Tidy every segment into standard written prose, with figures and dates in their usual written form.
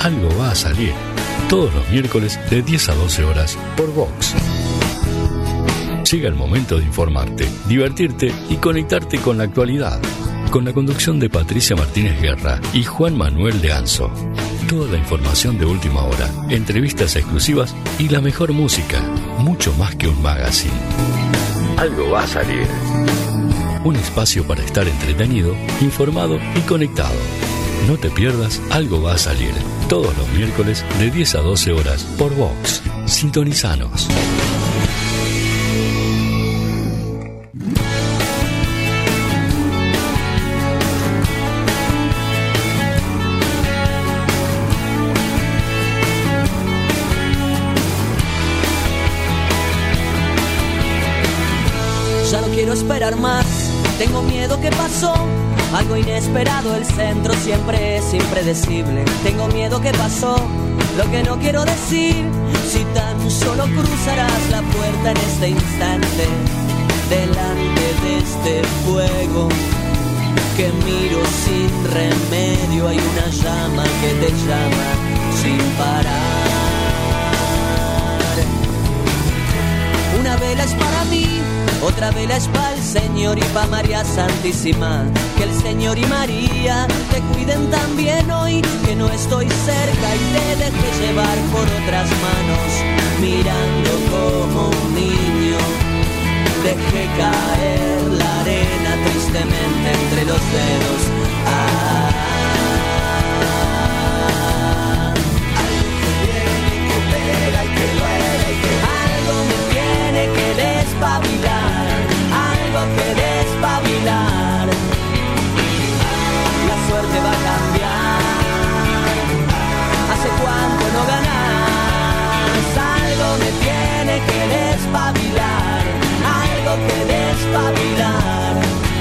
Algo va a salir. Todos los miércoles de 10 a 12 horas por Vox. Llega el momento de informarte, divertirte y conectarte con la actualidad. Con la conducción de Patricia Martínez Guerra y Juan Manuel de Anzo. Toda la información de última hora, entrevistas exclusivas y la mejor música. Mucho más que un magazine. Algo va a salir. Un espacio para estar entretenido, informado y conectado. No te pierdas Algo va a salir. Todos los miércoles de 10 a 12 horas por Vox. Sintonizanos. Ya no quiero esperar más, tengo miedo que pasó algo inesperado, el centro siempre es impredecible. Tengo miedo que pasó lo que no quiero decir, si tan solo cruzarás la puerta en este instante, delante de este fuego que miro sin remedio. Hay una llama que te llama sin parar. Una vela es para mí, otra vela es para el Señor y para María Santísima. Que el Señor y María te cuiden también hoy, que no estoy cerca y te deje llevar por otras manos, mirando como un niño. Dejé caer la arena tristemente entre los dedos. Algo que viene, que pega y que duele y que algo me tiene que despabilar, algo que despabilar. La suerte va a cambiar. Hace cuánto no ganás. Algo me tiene que despabilar, algo que despabilar.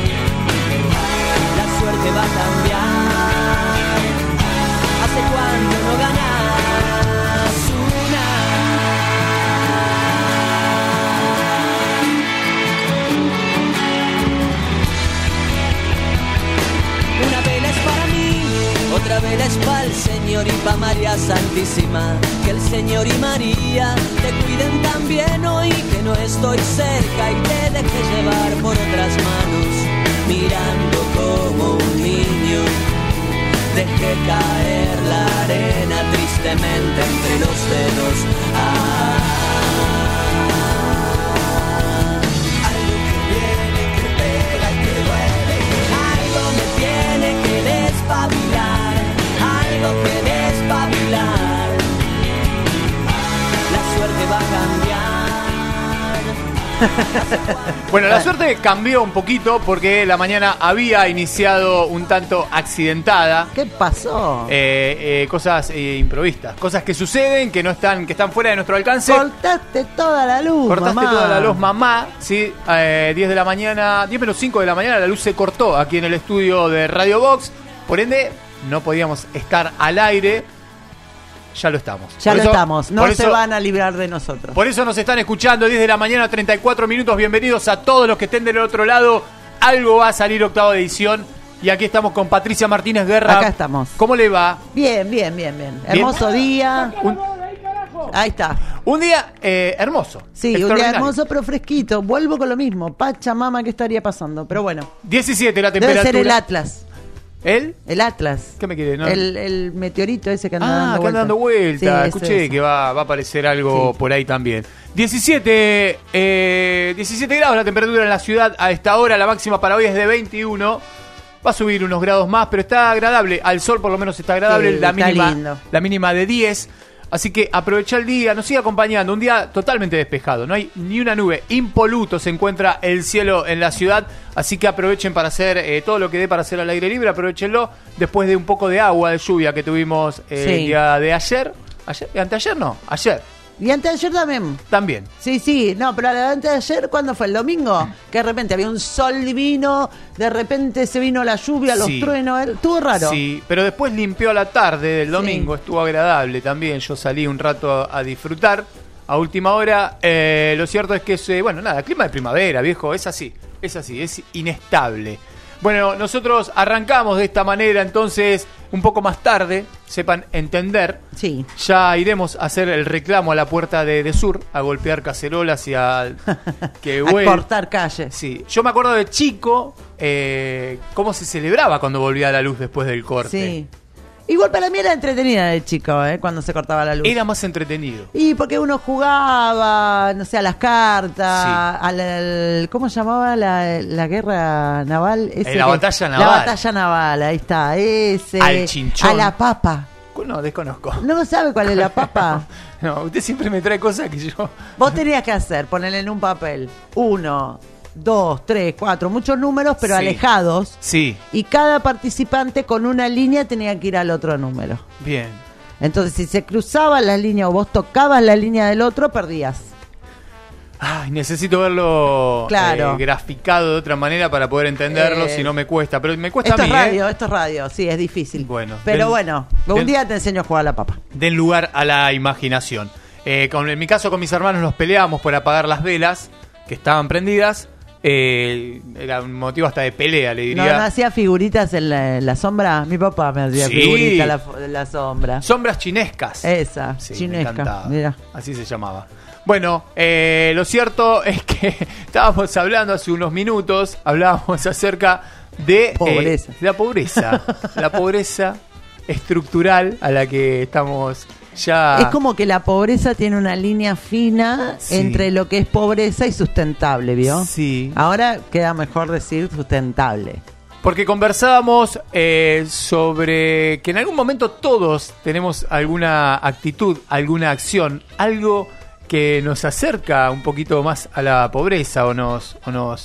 La suerte va a cambiar. Hace cuánto no ganás una. Una vela es para mí, otra vela es para el Señor y para María Santísima. Que el Señor y María te cuiden también hoy, que no estoy cerca y te deje llevar por otras manos, mirando como un niño. Dejé caer la arena tristemente entre los dedos. Algo que viene, que pega y que duele. Algo me tiene que despabilar, algo que despabilar. La suerte va a cambiar. Bueno, la suerte cambió un poquito porque la mañana había iniciado un tanto accidentada. ¿Qué pasó? Cosas improvistas, cosas que suceden, que no están, que están fuera de nuestro alcance. Cortaste toda la luz, Cortaste mamá. toda la luz, mamá. Sí, 10 de la mañana, 10 menos 5 de la mañana, la luz se cortó aquí en el estudio de Radio Vox. Por ende, no podíamos estar al aire. Ya lo estamos. Ya Por lo eso- estamos, no por se eso- van a librar de nosotros. Por eso nos están escuchando 10 de la mañana, 34 minutos. Bienvenidos a todos los que estén del otro lado. Algo va a salir, octava edición. Y aquí estamos con Patricia Martínez Guerra. Acá estamos. ¿Cómo le va? Bien, bien, bien, bien. Hermoso día. Ahí está. Un día hermoso. Sí, un día extraordinario. hermoso pero fresquito. Vuelvo con lo mismo. Pachamama, ¿qué estaría pasando? Pero bueno. 17 la Debe temperatura. ser el Atlas. ¿El? El Atlas. ¿Qué me quiere? No? El meteorito ese que anda dando Que vueltas. anda dando vuelta. Sí, Escuché ese. que va a aparecer algo Sí. por ahí también. 17 grados la temperatura en la ciudad a esta hora. La máxima para hoy es de 21. Va a subir unos grados más, pero está agradable. Al sol por lo menos está agradable. Sí, la está lindo. mínima de 10. Así que aprovecha el día, nos sigue acompañando. Un día totalmente despejado, no hay ni una nube. Impoluto se encuentra el cielo en la ciudad. Así que aprovechen para hacer todo lo que dé para hacer al aire libre. Aprovechenlo después de un poco de agua, de lluvia que tuvimos el Sí. día de ayer. ¿Anteayer no? Ayer. Y antes de ayer también. También. Sí, sí, no, pero antes de ayer, ¿cuándo fue? ¿El domingo? Que de repente había un sol divino, de repente se vino la lluvia, los Sí. truenos, estuvo raro. Sí, pero después limpió a la tarde del Sí. domingo, estuvo agradable también. Yo salí un rato a disfrutar a última hora. Lo cierto es que es, clima de primavera, viejo, es así, es inestable. Bueno, nosotros arrancamos de esta manera, entonces un poco más tarde sepan entender, Sí. ya iremos a hacer el reclamo a la puerta de Sur, a golpear cacerolas y a que A vuel- cortar calles. Sí, yo me acuerdo de chico cómo se celebraba cuando volvía la luz después del corte. Sí. Igual para mí era entretenida de chico, cuando se cortaba la luz. Era más entretenido. Y porque uno jugaba, no sé, a las cartas, Sí. ¿cómo se llamaba la guerra naval? La batalla naval. La batalla naval, ahí está, ese. Al chinchón. A la papa. No, desconozco. ¿No sabe cuál es la papa? No, usted siempre me trae cosas que yo... Vos tenías que hacer, ponerle en un papel 1, 2, 3, 4, muchos números, pero Sí. alejados. Sí, Y cada participante con una línea tenía que ir al otro número. bien. Entonces, si se cruzaba la línea o vos tocabas la línea del otro, perdías. Ay, necesito verlo Claro. graficado de otra manera para poder entenderlo, si no me cuesta. Pero me cuesta Esto a es mí, radio, esto es radio, sí, es difícil. Bueno, pero den- bueno, den- un día te enseño a jugar a la papa. Den lugar a la imaginación. En mi caso, con mis hermanos nos peleábamos por apagar las velas que estaban prendidas. Era un motivo hasta de pelea, le ¿No, diría. no hacía figuritas en la sombra? Mi papá me hacía Sí. figuritas en la sombra. Sombras chinescas. Esa, Sí, me chinesca, encantaba. mira. Así se llamaba. Bueno, lo cierto es que estábamos hablando hace unos minutos, hablábamos acerca de Pobreza. la pobreza. La pobreza estructural a la que estamos ya... Es como que la pobreza tiene una línea fina Sí. entre lo que es pobreza y sustentable, ¿vio? Sí. Ahora queda mejor decir sustentable. Porque conversábamos sobre que en algún momento todos tenemos alguna actitud, alguna acción, algo que nos acerca un poquito más a la pobreza o nos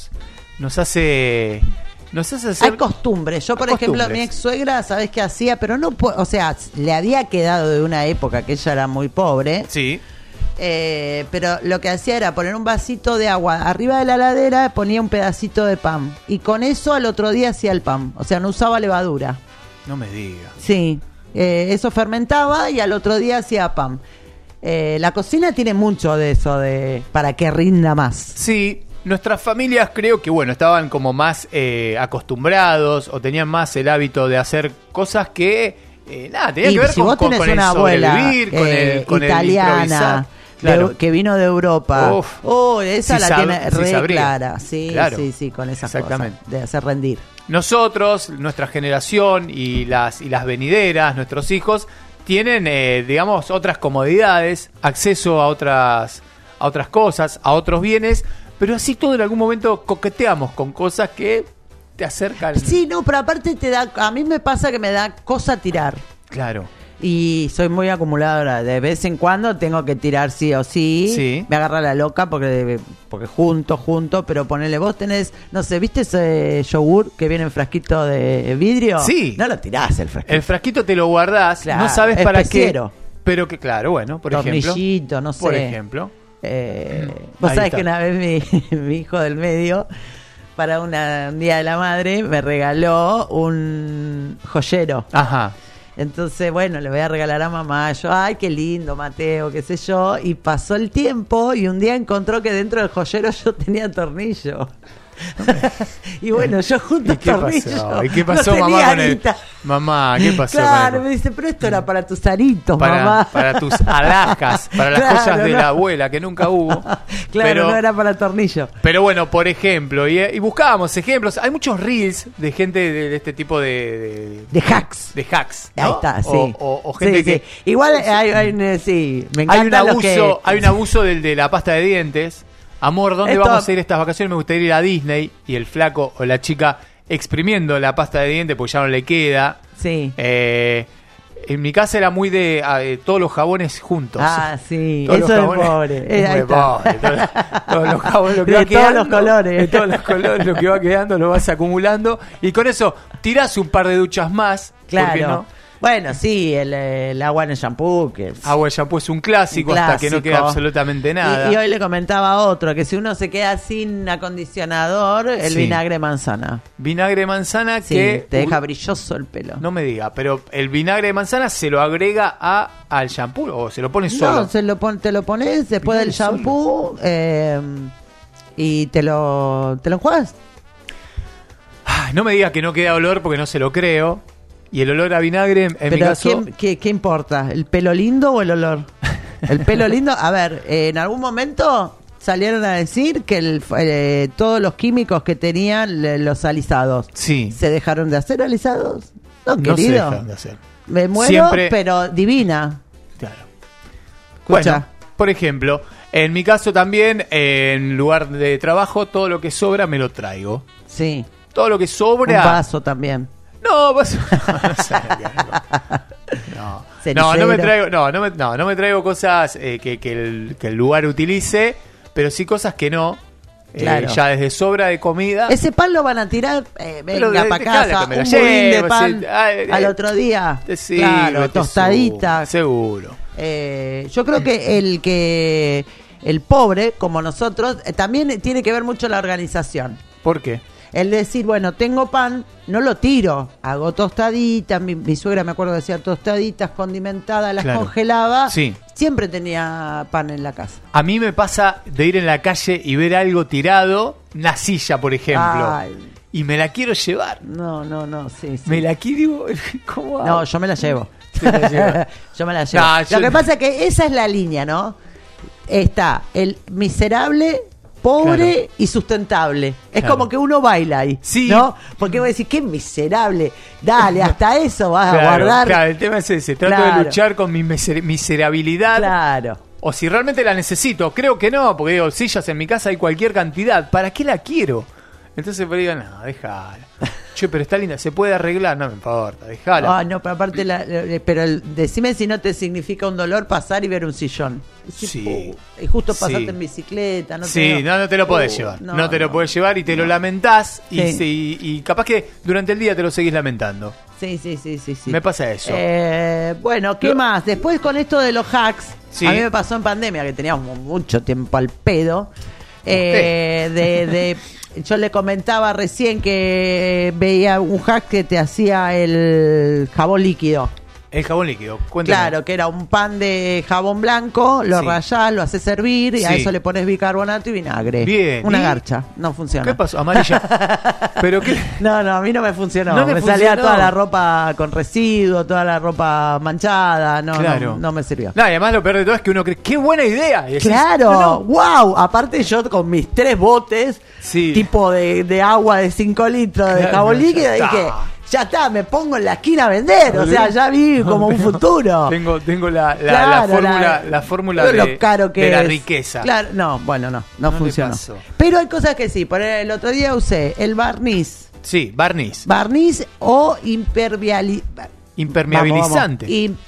hace hacer... Hay costumbres. Yo, por Hay ejemplo, costumbres. mi ex suegra, ¿sabes qué hacía? Pero no, o sea, le había quedado de una época que ella era muy pobre. Sí, Pero lo que hacía era poner un vasito de agua arriba de la heladera, ponía un pedacito de pan. Y con eso al otro día hacía el pan. O sea, no usaba levadura. no me diga. Sí, eso fermentaba y al otro día hacía pan. La cocina tiene mucho de eso, para que rinda más. Sí, nuestras familias creo que, bueno, estaban como más acostumbrados o tenían más el hábito de hacer cosas que, nada, tenían Y que ver si con, vos con, tenés con el una abuela sobrevivir, con el italiana improvisar. Claro. que vino de Europa, Uf. esa Sí la tiene sí re sabría. clara, sí, Claro. sí, con esas Exactamente. cosas de hacer rendir. Nosotros, nuestra generación y las venideras, nuestros hijos, tienen, digamos, otras comodidades, acceso a otras cosas, a otros bienes, pero así todo en algún momento coqueteamos con cosas que te acercan. Sí, no, pero aparte a mí me pasa que me da cosa tirar. Claro. Y soy muy acumuladora. De vez en cuando tengo que tirar sí o sí. Sí. Me agarra la loca porque junto. Pero ponele, vos tenés, no sé, ¿viste ese yogur que viene en frasquito de vidrio? Sí. No lo tirás el frasquito. El frasquito te lo guardás, Claro, no sabes para especiero. qué. Pero que, claro, bueno, por Tornillito, ejemplo. no sé. Por ejemplo. Vos Ahí sabés está. que una vez mi hijo del medio, para un día de la madre, me regaló un joyero. Ajá. Entonces, bueno, le voy a regalar a mamá. Yo, ay, qué lindo, Mateo, qué sé yo. Y pasó el tiempo y un día encontró que dentro del joyero yo tenía tornillo. Y bueno, yo junto ¿Y qué tornillo. pasó? ¿Y qué pasó, no mamá, tenía con el... guita. Mamá, ¿qué pasó Claro, con me el... dice, pero esto era para tus aritos, mamá. para tus alhajas, para las Claro, cosas de no. la abuela que nunca hubo? Claro, no era para el tornillo. Pero bueno, por ejemplo, y buscábamos ejemplos. Hay muchos reels de gente de este tipo de hacks. De hacks, ¿no? Ahí está, sí. O gente Sí, que... sí. Igual sí, me Hay un encanta lo que... abuso, hay un abuso del de la pasta de dientes. Amor, ¿dónde Esto- vamos a ir estas vacaciones? Me gustaría ir a Disney. Y el flaco o la chica exprimiendo la pasta de dientes porque ya no le queda. Sí. En mi casa era muy de todos los jabones juntos. Ah, sí, Todos eso los es jabones- pobre. es Ahí muy está. pobre. Todos los jabones, lo que De va todos quedando, los colores. de todos los colores, lo que va quedando lo vas acumulando. Y con eso tirás un par de duchas más. ¿por qué Claro. no? Bueno, sí, el agua en el shampoo, que es Agua de shampoo es un clásico, un hasta que no queda clásico. absolutamente nada. Y hoy le comentaba a otro que si uno se queda sin acondicionador, el Sí. vinagre de manzana. Vinagre de manzana Sí, que... te deja brilloso el pelo. No me diga, pero el vinagre de manzana se lo agrega al shampoo o se lo pone solo. No, te lo pones después Vinagre del shampoo y te lo enjuagas. Ay, no me diga que no queda olor porque no se lo creo. Y el olor a vinagre, en mi caso... ¿Qué importa? ¿El pelo lindo o el olor? El pelo lindo, a ver, en algún momento salieron a decir que todos los químicos que tenían los alisados, sí, ¿se dejaron de hacer alisados? No, no querido. se dejaron de hacer. Me muero, Siempre... pero divina. Claro. Escucha. Bueno, por ejemplo, en mi caso también, en lugar de trabajo, todo lo que sobra me lo traigo. Sí. Todo lo que sobra... Un vaso también. No, vaso... no me traigo cosas que el lugar utilice, pero sí cosas que no. Claro. Ya desde sobra de comida. Ese pan lo van a tirar, venga para casa, que me lo un budín de llevo, pan sí, al otro día. Sí, claro, tostadita. Seguro. Yo creo que el pobre, como nosotros, también tiene que ver mucho la organización. ¿Por qué? El decir, bueno, tengo pan, no lo tiro, hago tostaditas, mi suegra me acuerdo que hacía tostaditas condimentadas, las congelaba, sí. Siempre tenía pan en la casa. A mí me pasa de ir en la calle y ver algo tirado, una silla, por ejemplo, y me la quiero llevar. No, sí. Me la quiero, ¿cómo hago? No, yo me la llevo. Yo me la llevo. Lo que pasa es que esa es la línea, ¿no? Está el miserable, pobre y sustentable. Es como que uno baila ahí, ¿no? Porque vos decís, qué miserable. Dale, hasta eso vas a guardar. Claro, el tema es ese. Trato de luchar con mi miserabilidad. Claro. O si realmente la necesito. Creo que no, porque digo, sillas en mi casa hay cualquier cantidad. ¿Para qué la quiero? Entonces me digan, no, déjala. Che, pero está linda, se puede arreglar. No me importa, déjala. No, pero aparte, decime si no te significa un dolor pasar y ver un sillón. Sí. Y justo pasaste en bicicleta. No te lo podés llevar. No te lo podés llevar y te lo lamentás. Y capaz que durante el día te lo seguís lamentando. Sí. Me pasa eso. Bueno, ¿qué más? Después con esto de los hacks, a mí me pasó en pandemia que teníamos mucho tiempo al pedo. Yo le comentaba recién que veía un hack que te hacía el jabón líquido. El jabón líquido, cuéntame. Claro, que era un pan de jabón blanco, lo rayás, lo haces hervir y a eso le pones bicarbonato y vinagre. Bien. Una garcha, no funciona. ¿Qué pasó? Amarilla. ¿Pero qué? No, a mí no me funcionó. Me salía toda la ropa con residuo, toda la ropa manchada, no me sirvió. No, y además lo peor de todo es que uno cree, ¡qué buena idea! Y decís, claro, wow. Aparte yo con mis 3 botes, tipo de agua de 5 litros de jabón líquido, dije... Ya está, me pongo en la esquina a vender. O sea, ya vi como un futuro. Tengo la fórmula de la riqueza. Claro, no funcionó. Pero hay cosas que sí. Por el otro día usé el barniz. Sí, barniz. Barniz o impermeabilizante.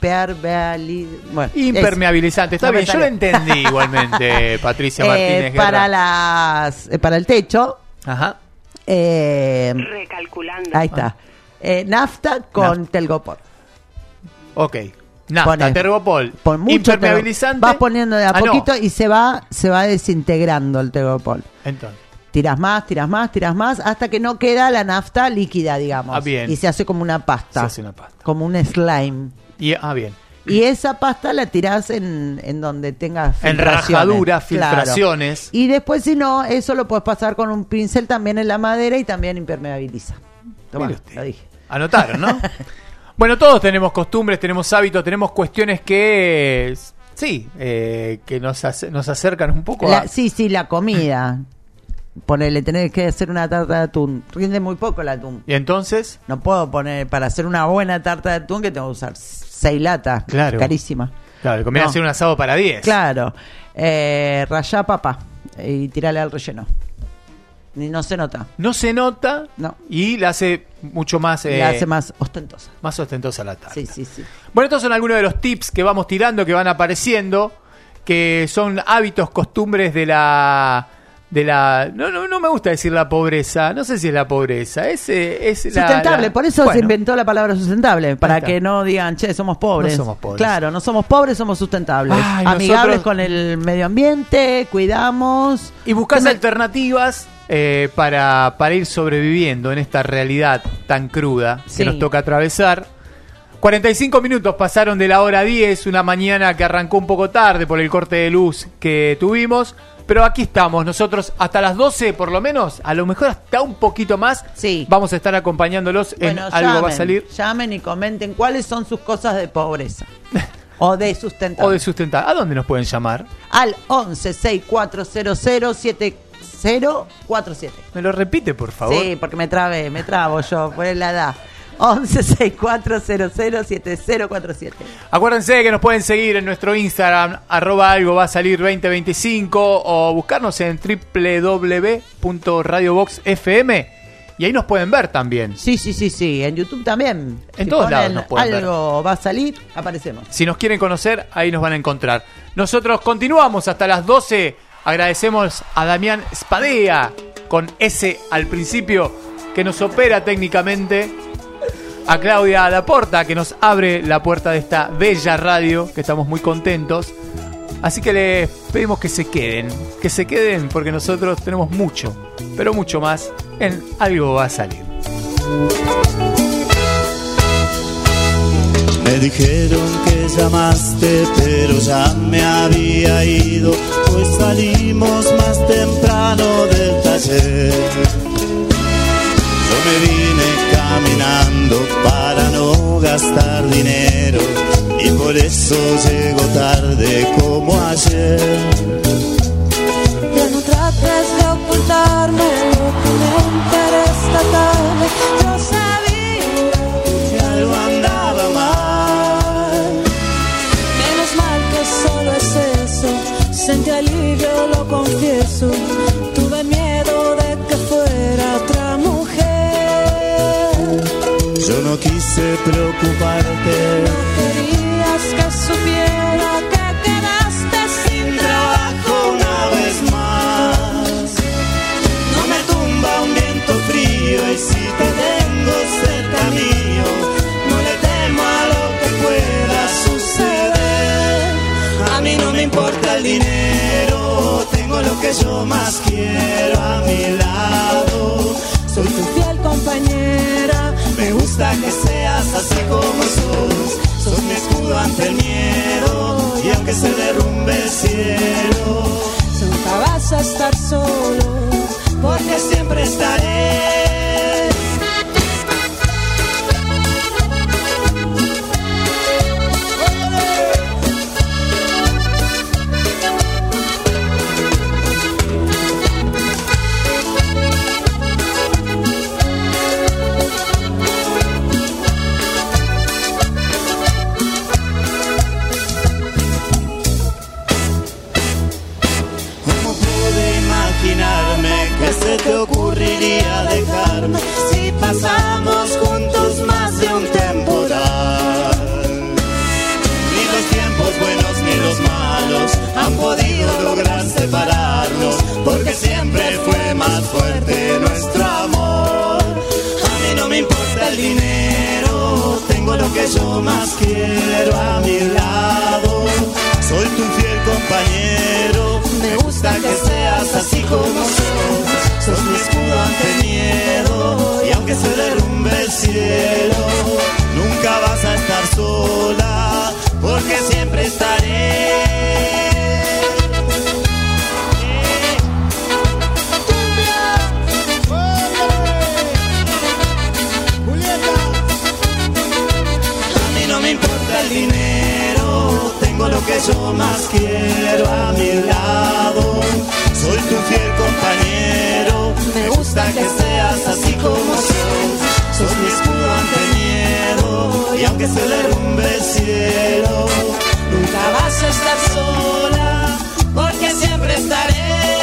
Impermeabilizante. Está bien, yo lo entendí igualmente, Patricia Martínez. Para el techo. Ajá. Recalculando. Ahí está. Nafta con telgopor. Ok. Nafta, telgopor. Impermeabilizante. Vas poniendo de a poquito y se va desintegrando el telgopor. Entonces. Tiras más, hasta que no queda la nafta líquida, digamos. Bien. Y se hace como una pasta. Como un slime. Bien. Y esa pasta la tirás en donde tengas filtraciones. En rajaduras, filtraciones. Claro. Y después, si no, eso lo puedes pasar con un pincel también en la madera y también impermeabiliza. Toma, lo dije. Anotaron, ¿no? Bueno, todos tenemos costumbres, tenemos hábitos, tenemos cuestiones que... que nos acercan un poco a... la comida. Ponele, tenés que hacer una tarta de atún. Rinde muy poco el atún. ¿Y entonces? No puedo poner, para hacer una buena tarta de atún, que tengo que usar 6 latas. Claro. Carísima. Claro, conviene hacer un asado para 10. Claro. Rayá papa y tirale al relleno. No se nota. No se nota. No. Y la hace mucho más... la hace más ostentosa. Más ostentosa la tarta. Sí. Bueno, estos son algunos de los tips que vamos tirando, que van apareciendo, que son hábitos, costumbres de la no me gusta decir la pobreza, no sé si es la pobreza, es sustentable, por eso se inventó la palabra sustentable, para que no digan, che, somos pobres. No somos pobres. Claro, no somos pobres, somos sustentables. Amigables con el medio ambiente, cuidamos. Y buscás alternativas para ir sobreviviendo en esta realidad tan cruda que nos toca atravesar. 45 minutos pasaron de la hora 10, una mañana que arrancó un poco tarde por el corte de luz que tuvimos. Pero aquí estamos nosotros hasta las 12 por lo menos, a lo mejor hasta un poquito más. Sí. Vamos a estar acompañándolos en Algo Va a Salir. Llamen y comenten cuáles son sus cosas de pobreza. O de sustentar. O de sustentar. ¿A dónde nos pueden llamar? Al 11-6400-7047. ¿Me lo repite, por favor? Sí, porque me trabo yo, por la edad. 11-6400-7047. Acuérdense que nos pueden seguir en nuestro Instagram, @algo va a salir 2025, o buscarnos en www.radioboxfm y ahí nos pueden ver también. Sí, en YouTube también. En si todos lados nos pueden Algo ver. Va a salir, aparecemos. Si nos quieren conocer, ahí nos van a encontrar. Nosotros continuamos hasta las 12. Agradecemos a Damián Spadea, con S al principio, que nos opera técnicamente. A Claudia Laporta, que nos abre la puerta de esta bella radio, que estamos muy contentos. Así que les pedimos que se queden porque nosotros tenemos mucho, pero mucho más en Algo Va a Salir. Me dijeron que llamaste, pero ya me había ido, pues salimos más temprano del taller. Yo me vine caminando para no gastar dinero y por eso llego tarde como ayer. Ya no trates de ocultarme lo que me enteré esta tarde. Yo sabía que algo andaba mal. Menos mal que solo es eso. Sentí alivio, lo confieso. Tuve miedo de que fuera otra mujer. Yo no quise preocuparte. No querías que supiera que quedaste sin trabajo una vez más. No me tumba un viento frío y si te tengo cerca mío, no le temo a lo que pueda suceder. A mí no me importa el dinero, tengo lo que yo más quiero a mi lado. Soy tu fiel compañera. Me gusta que seas así como sos. Sos mi escudo ante el miedo y aunque se derrumbe el cielo, nunca vas a estar solo, porque siempre estaré. ¿Qué se te ocurriría dejarme si pasamos juntos más de un temporal? Ni los tiempos buenos ni los malos han podido lograr separarnos, porque siempre fue más fuerte nuestro amor. A mí no me importa el dinero, tengo lo que yo más quiero a mi lado. Soy tu fiel compañero, me gusta que seas así como sos. Sos mi escudo ante el miedo y aunque se derrumbe el cielo, nunca vas a estar sola, porque siempre estaré. A mí no me importa el dinero, tengo lo que yo más quiero a mi lado. Soy tu fiel compañero, me gusta que seas así como sos. Sos mi escudo ante el miedo y aunque se derrumbe el cielo, nunca vas a estar sola, porque siempre estaré.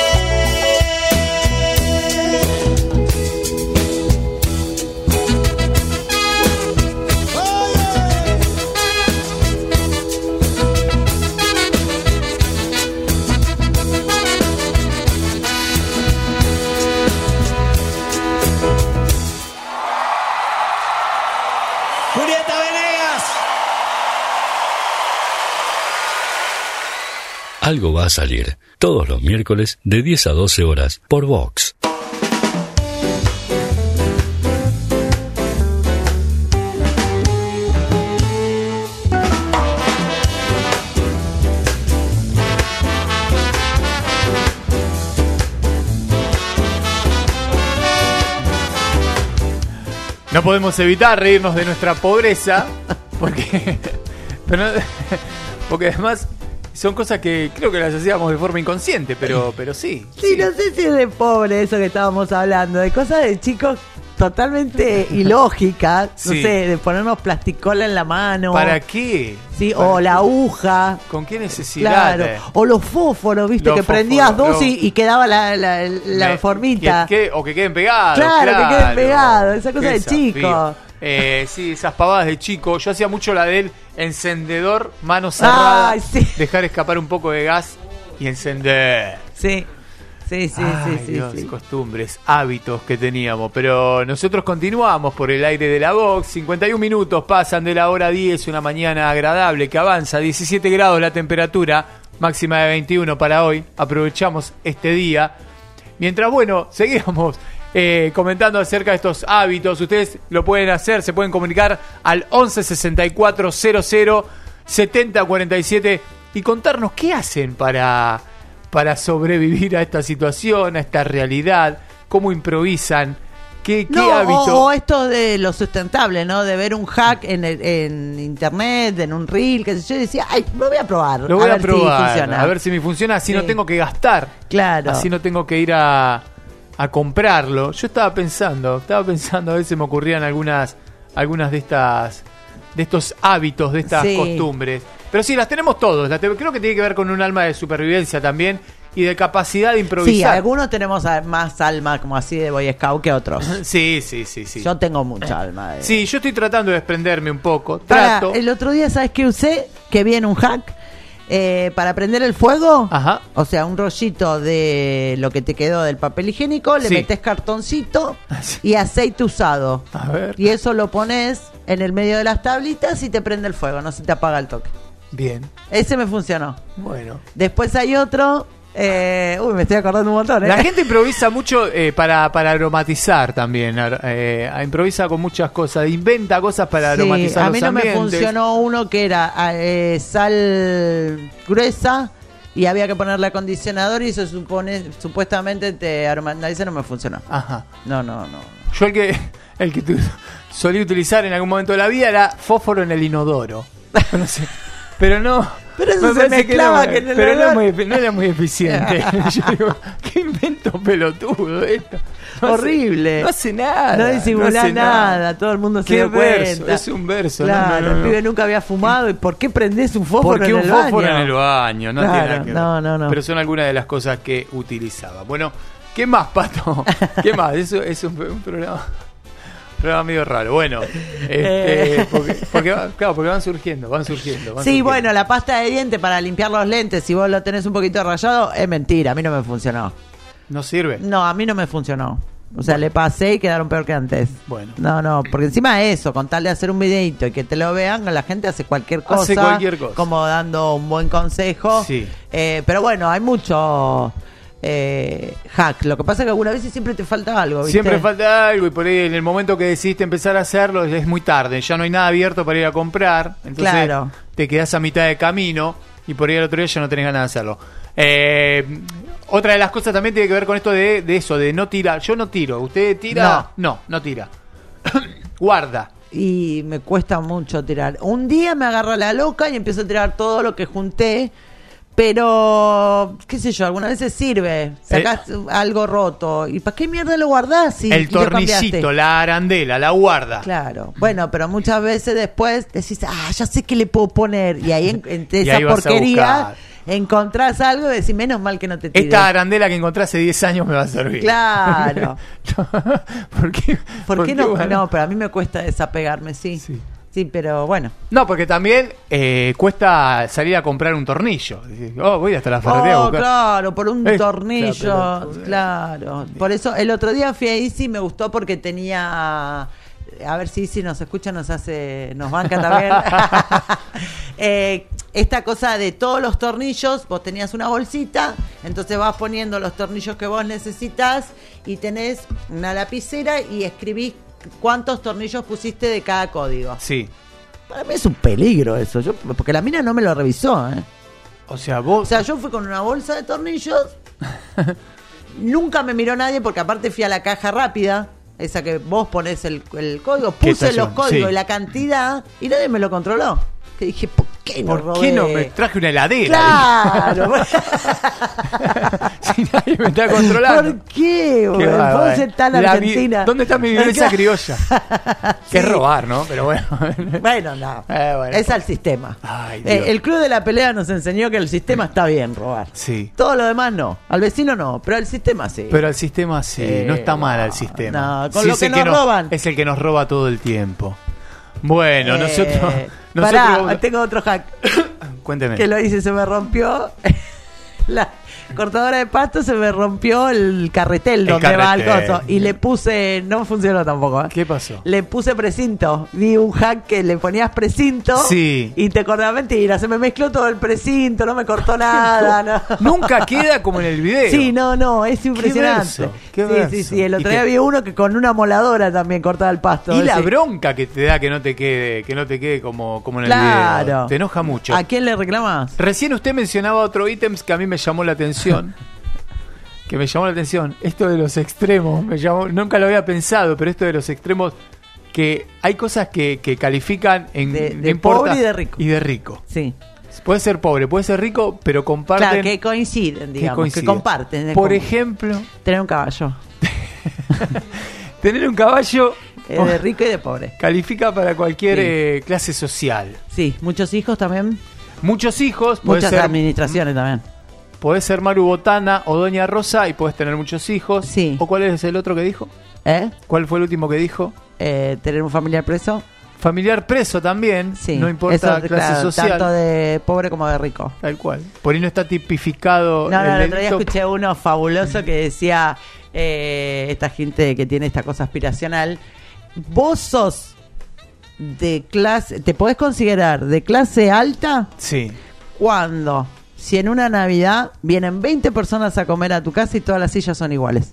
Algo Va a Salir, todos los miércoles de 10 a 12 horas por Vox. No podemos evitar reírnos de nuestra pobreza, porque además son cosas que creo que las hacíamos de forma inconsciente, pero sí. Sí, no sé si es de pobre eso que estábamos hablando, de cosas de chicos totalmente ilógicas, no Sí. sé, de ponernos plasticola en la mano. ¿Para qué? Sí, o la aguja. ¿Con qué necesidad? Claro, o los fósforos, viste, Los que prendías fósforos, dos y quedaba la formita. O que queden pegados. Claro, que queden pegados, esa cosa Qué de desafío. chico. Sí, esas pavadas de chico. Yo hacía mucho la del encendedor, mano cerrada, Ay, sí. dejar escapar un poco de gas y encender. Sí, sí, sí, Ay, sí, Dios, sí. costumbres, hábitos que teníamos. Pero nosotros continuamos por el aire de la Vox. 51 minutos pasan de la hora 10, una mañana agradable que avanza. 17 grados la temperatura, máxima de 21 para hoy. Aprovechamos este día. Mientras, bueno, seguimos comentando acerca de estos hábitos. Ustedes lo pueden hacer, se pueden comunicar al 11 64 00 70 47 y contarnos qué hacen para sobrevivir a esta situación, a esta realidad, cómo improvisan, qué hábito. O esto de lo sustentable, ¿no? De ver un hack en internet, en un reel, que yo decía, ay, lo voy a probar. Lo voy a probar, si funciona. a ver si me funciona, así Sí. no tengo que gastar. Claro. Así no tengo que ir a comprarlo. Yo estaba pensando, a veces me ocurrían algunas de estos hábitos, de estas Sí. costumbres. Pero sí, las tenemos todos. Creo que tiene que ver con un alma de supervivencia también y de capacidad de Sí, improvisar. algunos tenemos más alma como así de Boy Scout que otros. Sí. Yo tengo mucha alma. Sí, yo estoy tratando de desprenderme un poco. Para, Trato. el otro día, ¿sabes qué usé? Que vi en un hack. Para prender el fuego, Ajá. o sea, un rollito de lo que te quedó del papel higiénico, le Sí. metes cartoncito Sí. y aceite usado. A ver. Y eso lo pones en el medio de las tablitas y te prende el fuego, no se te apaga el toque. Bien. Ese me funcionó. Bueno. Después hay otro. Me estoy acordando un montón. La gente improvisa mucho para aromatizar también. Improvisa con muchas cosas. Inventa cosas para Sí, aromatizar a los mí no me ambientes. funcionó uno que era sal gruesa y había que ponerle acondicionador y eso supuestamente te aromatiza. No me funcionó. Ajá. No. Yo el que solía utilizar en algún momento de la vida era fósforo en el inodoro. No sé. Pero no. Pero eso me se parece mezclaba no, que en el pero no, olor- no era muy eficiente. Yo digo, qué invento pelotudo esto. No Horrible. no hace nada. No disimulá hace nada. Todo el mundo se Qué dio verso, cuenta. es un verso. Claro, no. el pibe nunca había fumado. ¿Y por qué prendés un fósforo ¿Por qué en un el fósforo baño? en el baño? No Claro, tiene nada que ver. no. Pero son algunas de las cosas que utilizaba. Bueno, ¿qué más, Pato? ¿Qué más? Eso es un programa medio raro. Bueno, porque van surgiendo. Sí, bueno, la pasta de diente para limpiar los lentes, si vos lo tenés un poquito rayado, es mentira, a mí no me funcionó. ¿No sirve? No, a mí no me funcionó. O sea, le pasé y quedaron peor que antes. Bueno. No, porque encima de eso, con tal de hacer un videito y que te lo vean, la gente hace cualquier cosa. Hace cualquier cosa. Como dando un buen consejo. Sí. Pero bueno, hay mucho hack. Lo que pasa es que algunas veces siempre te falta algo, ¿viste? Siempre falta algo y por ahí en el momento que decidiste empezar a hacerlo es muy tarde. Ya no hay nada abierto para ir a comprar. Entonces Claro. te quedás a mitad de camino y por ahí al otro día ya no tenés ganas de hacerlo. Otra de las cosas también tiene que ver con esto de eso, de no tirar. Yo no tiro. ¿Usted tira? No tira. Guarda. Y me cuesta mucho tirar. Un día me agarra la loca y empiezo a tirar todo lo que junté. Pero, qué sé yo, algunas veces sirve. Sacás algo roto. ¿Y para qué mierda lo guardás? Si El lo cambiaste? tornillito, la arandela, la guarda. Claro. Bueno, pero muchas veces después decís, ya sé qué le puedo poner. Y ahí entre Y esa ahí vas a porquería buscar. encontrás algo y decís, menos mal que no te tires. Esta arandela que encontré hace 10 años me va a servir. Claro. ¿Por qué? ¿Por qué no? Bueno. No, pero a mí me cuesta desapegarme, sí. Sí, pero bueno. No, porque también cuesta salir a comprar un tornillo. Voy hasta la ferretería a buscar. Claro, por un Esta tornillo. pelota. Claro. Por eso el otro día fui a Easy, me gustó porque tenía. A ver si Easy nos escucha, nos banca también. Esta cosa de todos los tornillos, vos tenías una bolsita, entonces vas poniendo los tornillos que vos necesitas y tenés una lapicera y escribís cuántos tornillos pusiste de cada código. Sí. Para mí es un peligro eso, porque la mina no me lo revisó, ¿eh? O sea, vos. O sea, yo fui con una bolsa de tornillos. Nunca me miró nadie porque aparte fui a la caja rápida. esa que vos ponés el código, ¿Qué puse los estación? códigos Sí. y la cantidad y nadie me lo controló. Que dije, ¿por qué no ¿Por robé? qué no me traje una heladera? Claro. Si nadie me está controlando. ¿Por qué? Qué Bueno, bárbaro. puedo ser tan La argentina. ¿Dónde está mi violencia criolla? Que es Sí. robar, ¿no? Pero bueno. Bueno, no. Bueno. Es al sistema. Ay, Dios. El club de la pelea nos enseñó que el sistema está bien robar. Sí. Todo lo demás no. Al vecino no, pero al sistema sí. Pero al sistema sí, no está mal al no, sistema. no, con Sí, lo es que el nos roban. Es el que nos roba todo el tiempo. Bueno, nosotros Pará, tengo otro hack. Cuénteme. Que lo hice, se me rompió la cortadora de pasto, se me rompió el carretel donde va el carretel. coso. Y le puse, no funcionó tampoco. ¿Qué pasó? Le puse precinto. Vi un hack que le ponías precinto. Sí. Y te acordás, mentira, se me mezcló todo el precinto, no me cortó nada. No. Nunca queda como en el video. Sí, no, es impresionante. verso, qué sí, verso. sí. El Y otro te- día vi uno que con una moladora también cortaba el pasto. Y la Sí. bronca que te da que no te quede como en el Claro. video. Te enoja mucho. ¿A quién le reclamas? Recién usted mencionaba otro ítem que a mí me llamó la atención. Esto de los extremos, nunca lo había pensado, pero esto de los extremos, que hay cosas que califican en De no importa, pobre y de rico. Y de rico. Sí. Puede ser pobre, puede ser rico, pero comparten. Claro, que coinciden, digamos, que coinciden. comparten. Por ejemplo, tener un caballo. tener un caballo De rico y de pobre. califica para cualquier Sí. clase social. Sí, muchos hijos también. Muchos hijos, puede Muchas ser, administraciones también. podés ser Maru Botana o Doña Rosa y podés tener muchos hijos. Sí. ¿O cuál es el otro que dijo? ¿Cuál fue el último que dijo? Tener un familiar preso. Familiar preso también, Sí. no importa Eso, clase claro, social. tanto de pobre como de rico. Tal cual. Por ahí no está tipificado. No, el el otro día delito. escuché uno fabuloso que decía, esta gente que tiene esta cosa aspiracional, vos sos de clase, te podés considerar de clase alta Sí. cuando, si en una Navidad vienen 20 personas a comer a tu casa y todas las sillas son iguales.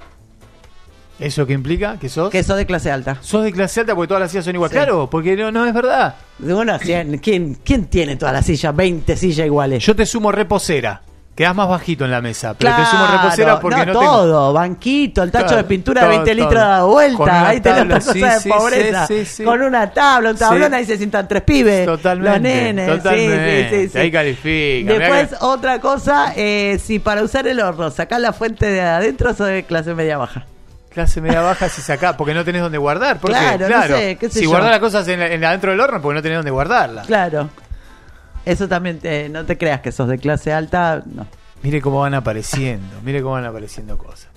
¿Eso qué implica? ¿Que sos? Que sos de clase alta. Sos de clase alta porque todas las sillas son iguales. Sí. Claro, porque no es verdad. De una, ¿quién tiene todas las sillas? 20 sillas iguales. Yo te sumo reposera. Quedás más bajito en la mesa. Pero te sumo reposera porque no tengo. todo, banquito, el tacho Claro, de pintura de todo, 20 litros todo. dado Con vuelta, una ahí tenés tabla, otra sí, cosa sí, de pobreza, sí. con una tabla, un tablón, Sí. ahí se sientan 3 pibes, Totalmente, los nenes, totalmente. sí. Ahí califica. Mirá Después que- otra cosa, si para usar el horno sacás la fuente de adentro, sos de clase media baja. Clase media baja si sacás, porque no tenés donde guardar. ¿Por qué? Claro, no sé, qué sé si yo. guardás las cosas adentro del horno, porque no tenés donde guardarlas. Claro. Eso también, no te creas que sos de clase alta, no. Mire cómo van apareciendo cosas.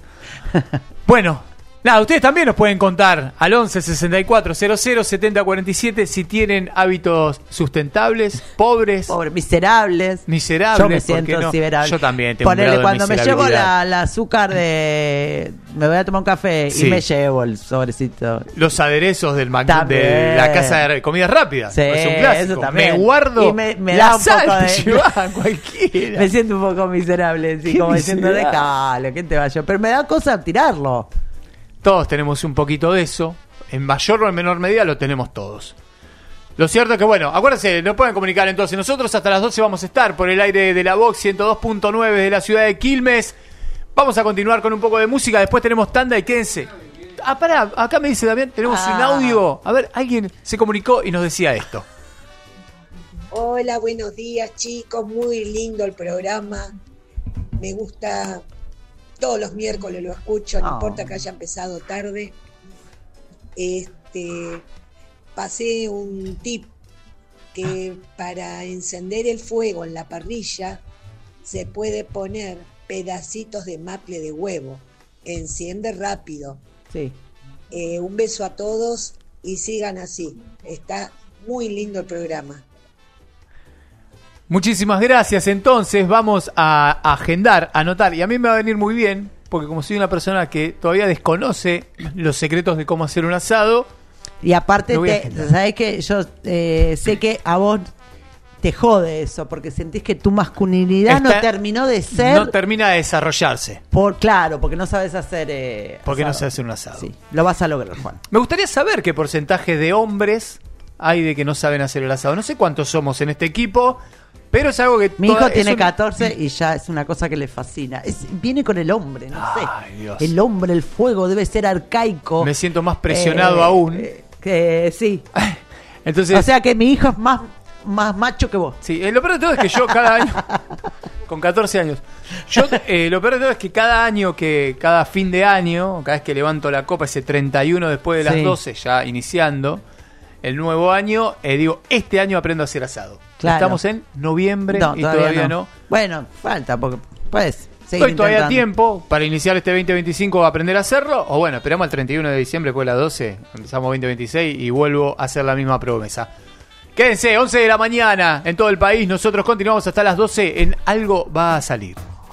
Bueno, nada, ustedes también nos pueden contar al 11 64 00 70 47 si tienen hábitos sustentables, pobres, Pobre, miserables. miserables. Yo me ¿por qué siento no? miserable. Yo también tengo un Ponele, grado de cuando me llevo miserabilidad. la azúcar de... Me voy a tomar un café Sí. y me llevo el sobrecito. Los aderezos del También. de la casa de comidas rápidas. Sí, es un clásico. eso también. Me guardo Y me la da un sal poco te de- llevaba cualquiera. Me siento un poco miserable, así Qué como diciendo, miserable. déjalo, ¿quién te va yo? Pero me da cosa tirarlo. Todos tenemos un poquito de eso. En mayor o en menor medida lo tenemos todos. Lo cierto es que, bueno, acuérdense, nos pueden comunicar entonces. Nosotros hasta las 12 vamos a estar por el aire de la Vox 102.9 de la ciudad de Quilmes. Vamos a continuar con un poco de música. Después tenemos tanda y quédense. Pará, acá me dice Damián, tenemos un audio. A ver, alguien se comunicó y nos decía esto. Hola, buenos días chicos, muy lindo el programa, me gusta, todos los miércoles lo escucho, no importa que haya empezado tarde. Pasé un tip que para encender el fuego en la parrilla se puede poner pedacitos de maple de huevo, enciende rápido. Sí. Un beso a todos y sigan así, está muy lindo el programa. Muchísimas gracias. Entonces vamos a agendar, a anotar. Y a mí me va a venir muy bien, porque como soy una persona que todavía desconoce los secretos de cómo hacer un asado. Y aparte, Lo voy a agendar. ¿sabés qué? Yo sé que a vos te jode eso, porque sentís que tu masculinidad no terminó de ser... No termina de desarrollarse. Claro, porque no sabes hacer... Porque no asado. se hace un asado. Sí, lo vas a lograr, Juan. Me gustaría saber qué porcentaje de hombres hay de que no saben hacer el asado. No sé cuántos somos en este equipo, Pero es algo que... Mi hijo es tiene un- 14 y ya es una cosa que le fascina. Viene con el hombre, no sé. Ay, Dios. El hombre, el fuego debe ser arcaico. Me siento más presionado aún. Que sí. Entonces, O sea que mi hijo es más macho que vos. sí, lo peor de todo es que yo cada año, con 14 años, lo peor de todo es que cada fin de año, cada vez que levanto la copa, ese 31 después de las Sí. 12, ya iniciando el nuevo año, digo, este año aprendo a hacer asado. Claro. Estamos en noviembre No, y todavía no. Bueno, falta porque puedes seguir Estoy todavía a intentando. tiempo para iniciar este 2025 a aprender a hacerlo. O bueno, esperamos al 31 de diciembre, después de las 12, empezamos 2026 y vuelvo a hacer la misma promesa. Quédense, 11 de la mañana en todo el país. Nosotros continuamos hasta las 12 en Algo Va a Salir.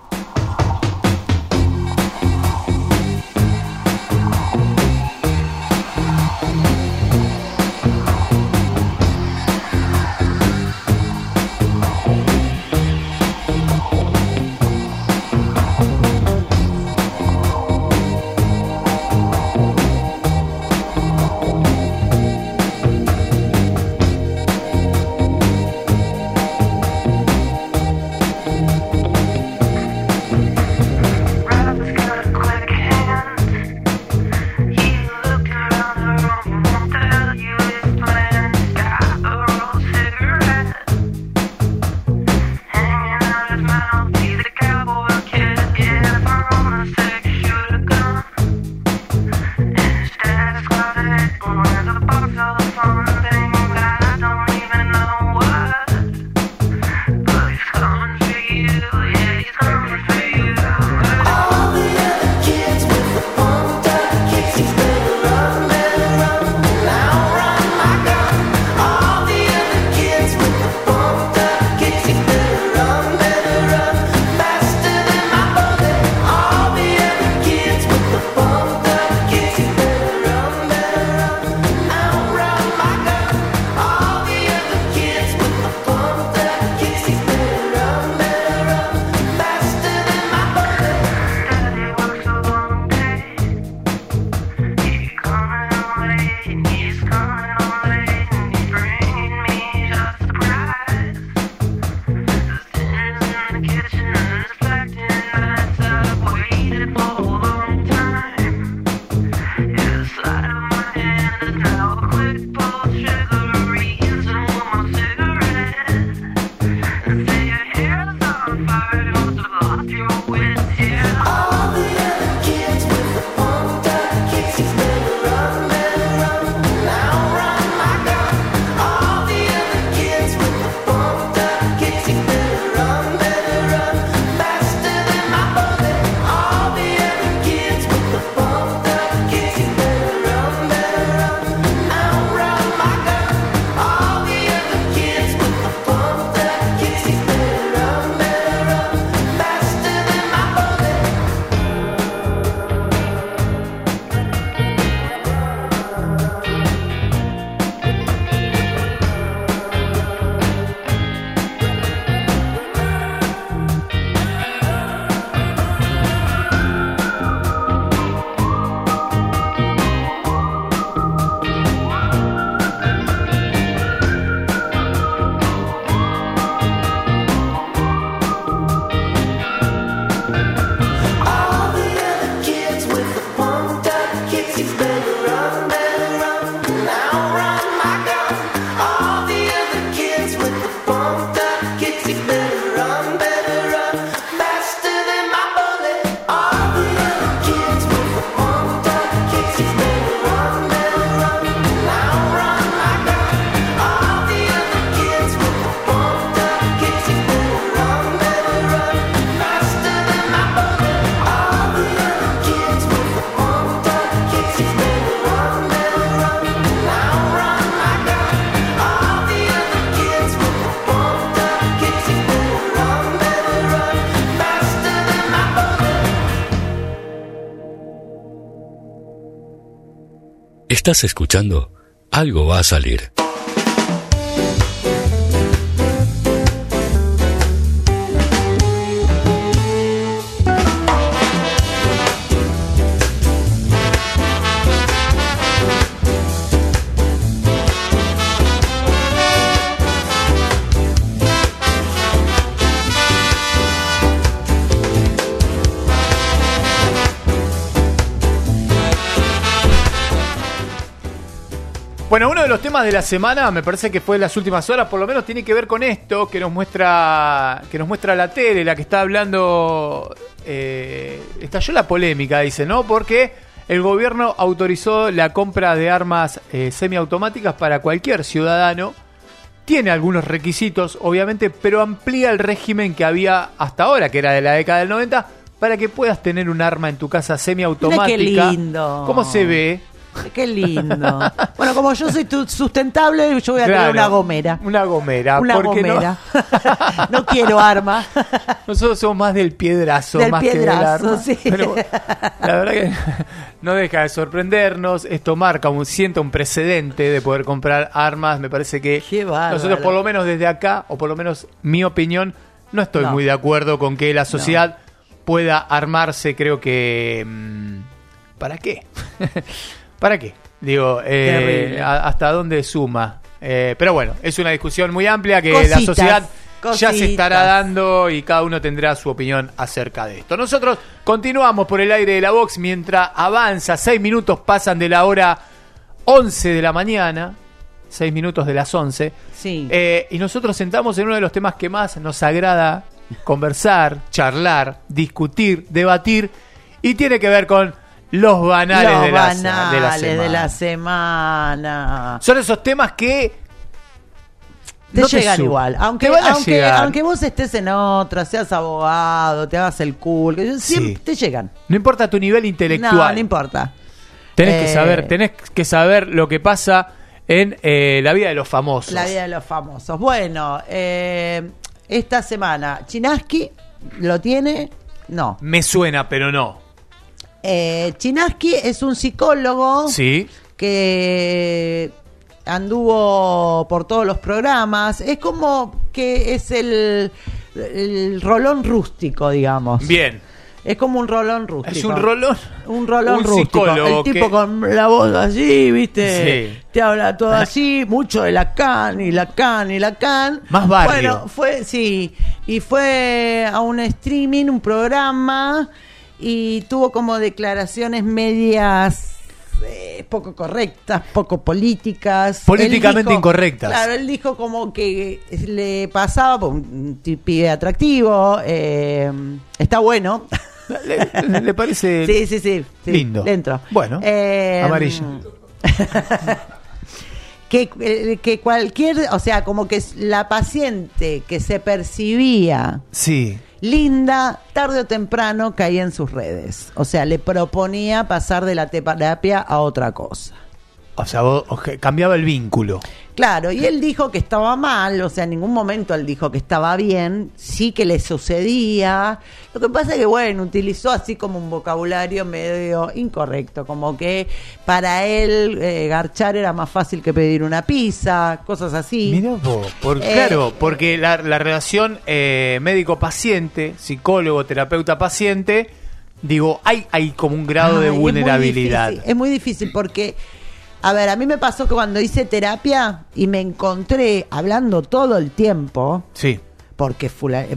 Estás escuchando Algo Va a Salir. Bueno, uno de los temas de la semana, me parece que fue en las últimas horas, por lo menos tiene que ver con esto que nos muestra la tele, la que está hablando, estalló la polémica, dice, ¿no? Porque el gobierno autorizó la compra de armas semiautomáticas para cualquier ciudadano. Tiene algunos requisitos, obviamente, pero amplía el régimen que había hasta ahora, que era de la década del 90, para que puedas tener un arma en tu casa semiautomática. Mira qué lindo. ¿Cómo se ve? Qué lindo. Bueno, como yo soy sustentable, yo voy a tener una gomera. Una gomera. Una gomera. No? No quiero arma. Nosotros somos más del piedrazo. Del más piedrazo, que del arma. sí. Pero la verdad que no deja de sorprendernos. Esto marca sienta un precedente de poder comprar armas. Me parece que nosotros, por lo menos desde acá, o por lo menos mi opinión, no estoy muy de acuerdo con que la sociedad pueda armarse. Creo que... ¿para qué? ¿Para qué? Digo, ¿hasta dónde suma? Pero bueno, es una discusión muy amplia que la sociedad ya se estará dando y cada uno tendrá su opinión acerca de esto. Nosotros continuamos por el aire de la Vox mientras avanza. 6 minutos pasan de la hora 11 de la mañana. 6 minutos de las 11. Sí. Y nosotros sentamos en uno de los temas que más nos agrada conversar, charlar, discutir, debatir. Y tiene que ver con los banales, de la semana. Son esos temas que te llegan igual. Aunque vos estés en otra, seas abogado, te hagas el cool, siempre te llegan. No importa tu nivel intelectual. No importa. Tenés que saber lo que pasa en la vida de los famosos. La vida de los famosos. Bueno, esta semana, Chinaski lo tiene. No. Me suena, pero no. Chinaski es un psicólogo que anduvo por todos los programas. Es como que es el rolón rústico, digamos. Bien. Es como un rolón rústico. Es un rolón. Un rolón rústico. El tipo con la voz así, ¿viste? Sí. Te habla todo así, mucho de Lacan y Lacan y Lacan. Más barrio. Bueno, y fue a un streaming, un programa, y tuvo como declaraciones medias poco correctas, poco políticas. Políticamente incorrectas. Claro, él dijo como que le pasaba por un pibe atractivo, está bueno. ¿Le parece? Sí. Lindo. Le entro. Bueno, amarillo. Que cualquier, o sea, como que la paciente que se percibía linda, tarde o temprano caía en sus redes. O sea, le proponía pasar de la terapia a otra cosa. O sea, cambiaba el vínculo. Claro, y él dijo que estaba mal, o sea, en ningún momento él dijo que estaba bien, sí que le sucedía. Lo que pasa es que, bueno, utilizó así como un vocabulario medio incorrecto, como que para él garchar era más fácil que pedir una pizza, cosas así. Mirá vos, claro, porque la relación médico-paciente, psicólogo, terapeuta-paciente, digo, hay como un grado de vulnerabilidad. Es muy difícil porque... A ver, a mí me pasó que cuando hice terapia y me encontré hablando todo el tiempo, porque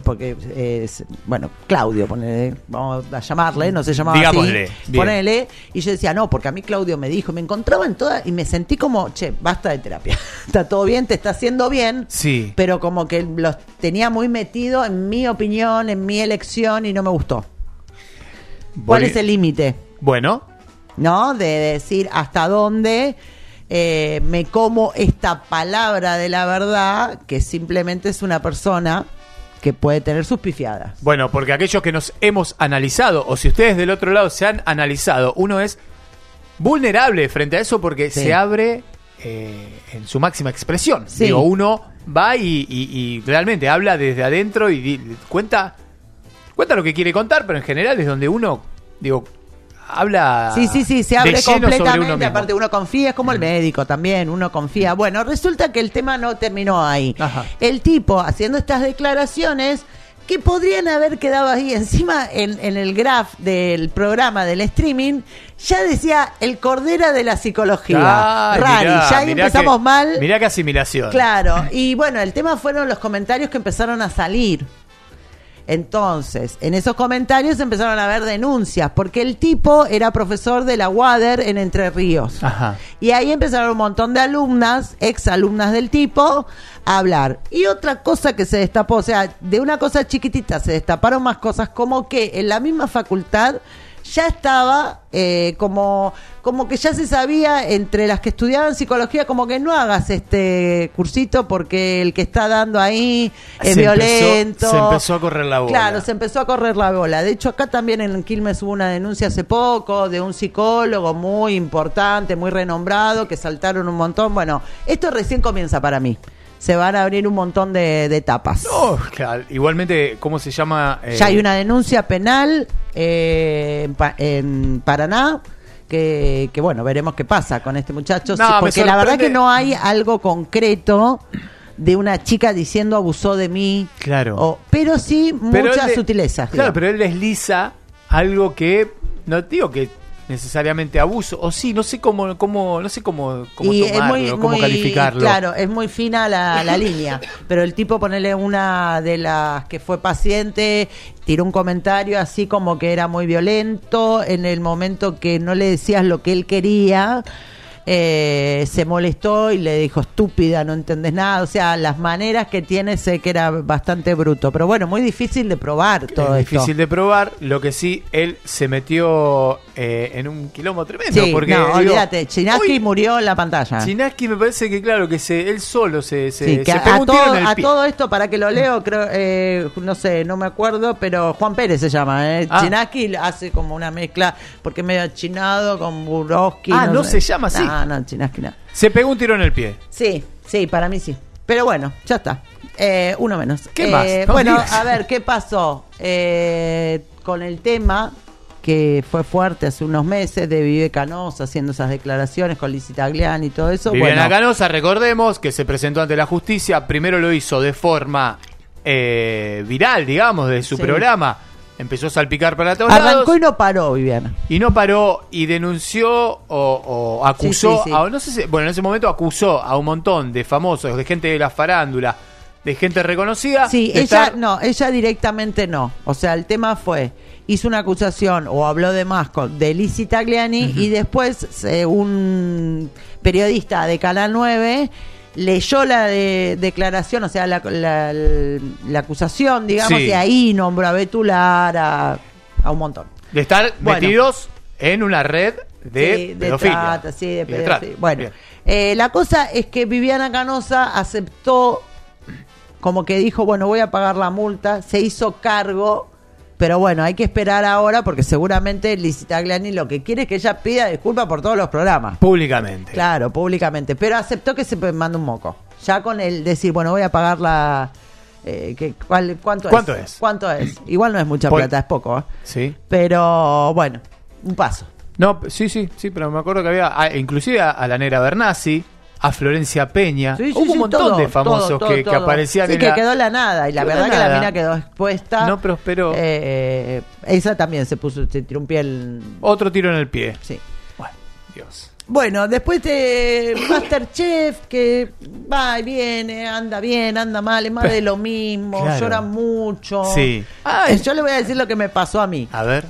bueno, Claudio, vamos a llamarle, no se llamaba digámosle, así, ponele, y yo decía, no, porque a mí Claudio me dijo, me encontraba en todas, y me sentí como, basta de terapia, está todo bien, te está haciendo bien, pero como que los tenía muy metido en mi opinión, en mi elección, y no me gustó. ¿Cuál es el límite? Bueno, ¿no? De decir hasta dónde me como esta palabra de la verdad, que simplemente es una persona que puede tener sus pifiadas. Bueno, porque aquellos que nos hemos analizado, o si ustedes del otro lado se han analizado, uno es vulnerable frente a eso porque se abre en su máxima expresión. Digo, uno va y realmente habla desde adentro y cuenta lo que quiere contar, pero en general es donde uno, digo, habla. Se abre completamente. Aparte, uno confía, es como el médico también, uno confía. Bueno, resulta que el tema no terminó ahí. Ajá. El tipo haciendo estas declaraciones que podrían haber quedado ahí encima en el graph del programa del streaming, ya decía el Cordera de la psicología. Rari, ya ahí empezamos mal. Mirá qué asimilación. Claro, y bueno, el tema fueron los comentarios que empezaron a salir. Entonces, en esos comentarios empezaron a haber denuncias, porque el tipo era profesor de la UADER en Entre Ríos. Ajá. Y ahí empezaron un montón de alumnas, exalumnas del tipo, a hablar. Y otra cosa que se destapó, o sea, de una cosa chiquitita se destaparon más cosas, como que en la misma facultad ya estaba como que ya se sabía entre las que estudiaban psicología, como que no hagas este cursito porque el que está dando ahí es violento. Se empezó a correr la bola. Claro, se empezó a correr la bola. De hecho, acá también en Quilmes hubo una denuncia hace poco de un psicólogo muy importante, muy renombrado, que saltaron un montón. Bueno, esto recién comienza para mí. Se van a abrir un montón de etapas. No, claro. Igualmente, ¿cómo se llama? Ya hay una denuncia penal en Paraná, que bueno, veremos qué pasa con este muchacho. No, sí, me porque la verdad sorprende. que no hay algo concreto de una chica diciendo abusó de mí. Claro. Pero sí Pero muchas él sutilezas. Claro, digamos. pero él desliza algo que no digo que necesariamente abuso, o sí, no sé cómo Y tomarlo, es cómo calificarlo. Claro, es muy fina la línea. Pero el tipo, ponerle una de las que fue paciente, tiró un comentario así como que era muy violento en el momento que no le decías lo que él quería. Se molestó y le dijo estúpida, no entendés nada. O sea, las maneras que tiene, sé que era bastante bruto, pero bueno, muy difícil de probar todo Es esto. difícil de probar, lo que sí, él se metió en un quilombo tremendo. Sí, porque, no, digo, olvídate, Chinaski uy, murió en la pantalla. Chinaski me parece que claro, que él solo se Sí, que pegó un tiro en el a pie. todo esto, para que lo leo, creo, no sé, no me acuerdo, pero Juan Pérez se llama, Ah. Chinaski hace como una mezcla, porque es medio chinado con Burowski. Ah, ¿no se llama así? No, Chinaski no. Se pegó un tiro en el pie. Sí, para mí sí. Pero bueno, ya está. Uno menos. ¿Qué más? No Bueno, digas. a ver, ¿qué pasó? Con el tema que fue fuerte hace unos meses de Vive Canosa haciendo esas declaraciones con Lizzie Tagliani y todo eso. Viviana bueno, Canosa, recordemos que se presentó ante la justicia. Primero lo hizo de forma viral, digamos, de su Sí. programa. Empezó a salpicar para todos arrancó lados. y no paró, Viviana. Y no paró y denunció o acusó, Sí, sí, sí. no sé si, bueno, en ese momento acusó a un montón de famosos, de gente de la farándula, de gente reconocida. Sí, de ella estar- ella directamente no. O sea, el tema fue, hizo una acusación o habló de más de Lizzie Tagliani y después un periodista de Canal 9 leyó la declaración, o sea, la acusación, digamos, Sí. y ahí nombró a Betular, a un montón. de estar Bueno. metidos en una red de Sí, pedofilia. trata, sí, de Y de pedofilia. trata. Bueno, Bien. la cosa es que Viviana Canosa aceptó, como que dijo, bueno, voy a pagar la multa, se hizo cargo, pero bueno, hay que esperar ahora porque seguramente Lizzie Tagliani lo que quiere es que ella pida disculpas por todos los programas. Públicamente. Claro, públicamente, pero aceptó que se manda un moco. Ya con el decir, bueno, voy a pagar la... ¿Cuánto es? ¿Cuánto es? Igual no es mucha Por- plata, es poco, ¿eh? Sí. Pero bueno, un paso. No, sí, pero me acuerdo que había, inclusive a la Negra Bernasi, a Florencia Peña. Sí, sí, Hubo sí, un montón todo, de famosos todo, que todo. aparecían Sí, en que la... quedó la nada. Y la Quedó verdad la que la nada. mina quedó expuesta. No prosperó. Esa también se tiró un pie el... Otro tiro en el pie. Sí. Bueno, Dios. Bueno, después de Masterchef, que va y viene, anda bien, anda mal, es más de lo mismo, Claro. llora mucho. Sí. Yo le voy a decir lo que me pasó a mí. A ver.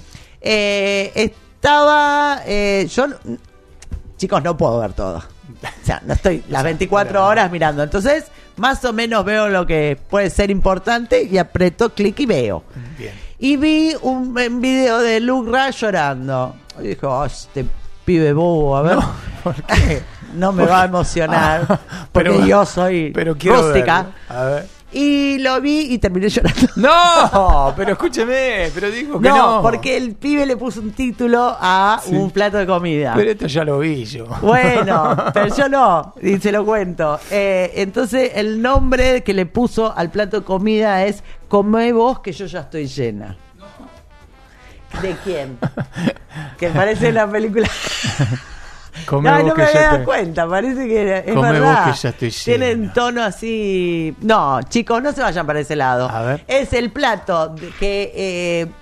Chicos, no puedo ver todo. O sea, no estoy las 24 horas mirando. Entonces, más o menos veo lo que puede ser importante y aprieto clic y veo. Bien. Y vi un video de Luke Ra llorando. Y dije, oh, este pibe bobo, a ver. No, ¿por qué? No me va a emocionar. Porque Pero- yo soy Pero quiero rústica. verlo. A ver. Y lo vi y terminé llorando. No, pero escúcheme, pero digo que no. porque el pibe le puso un título a Sí. un plato de comida. Pero esto ya lo vi yo. Bueno, pero yo no, y se lo cuento. Entonces, el nombre que le puso al plato de comida es Comé vos que yo ya estoy llena. ¿De quién? Que parece la película. Come No, vos no que me había ya dado te- cuenta, parece que es Come verdad. vos que ya estoy llena. Tienen tono así. No, chicos, no se vayan para ese lado. A ver. Es el plato que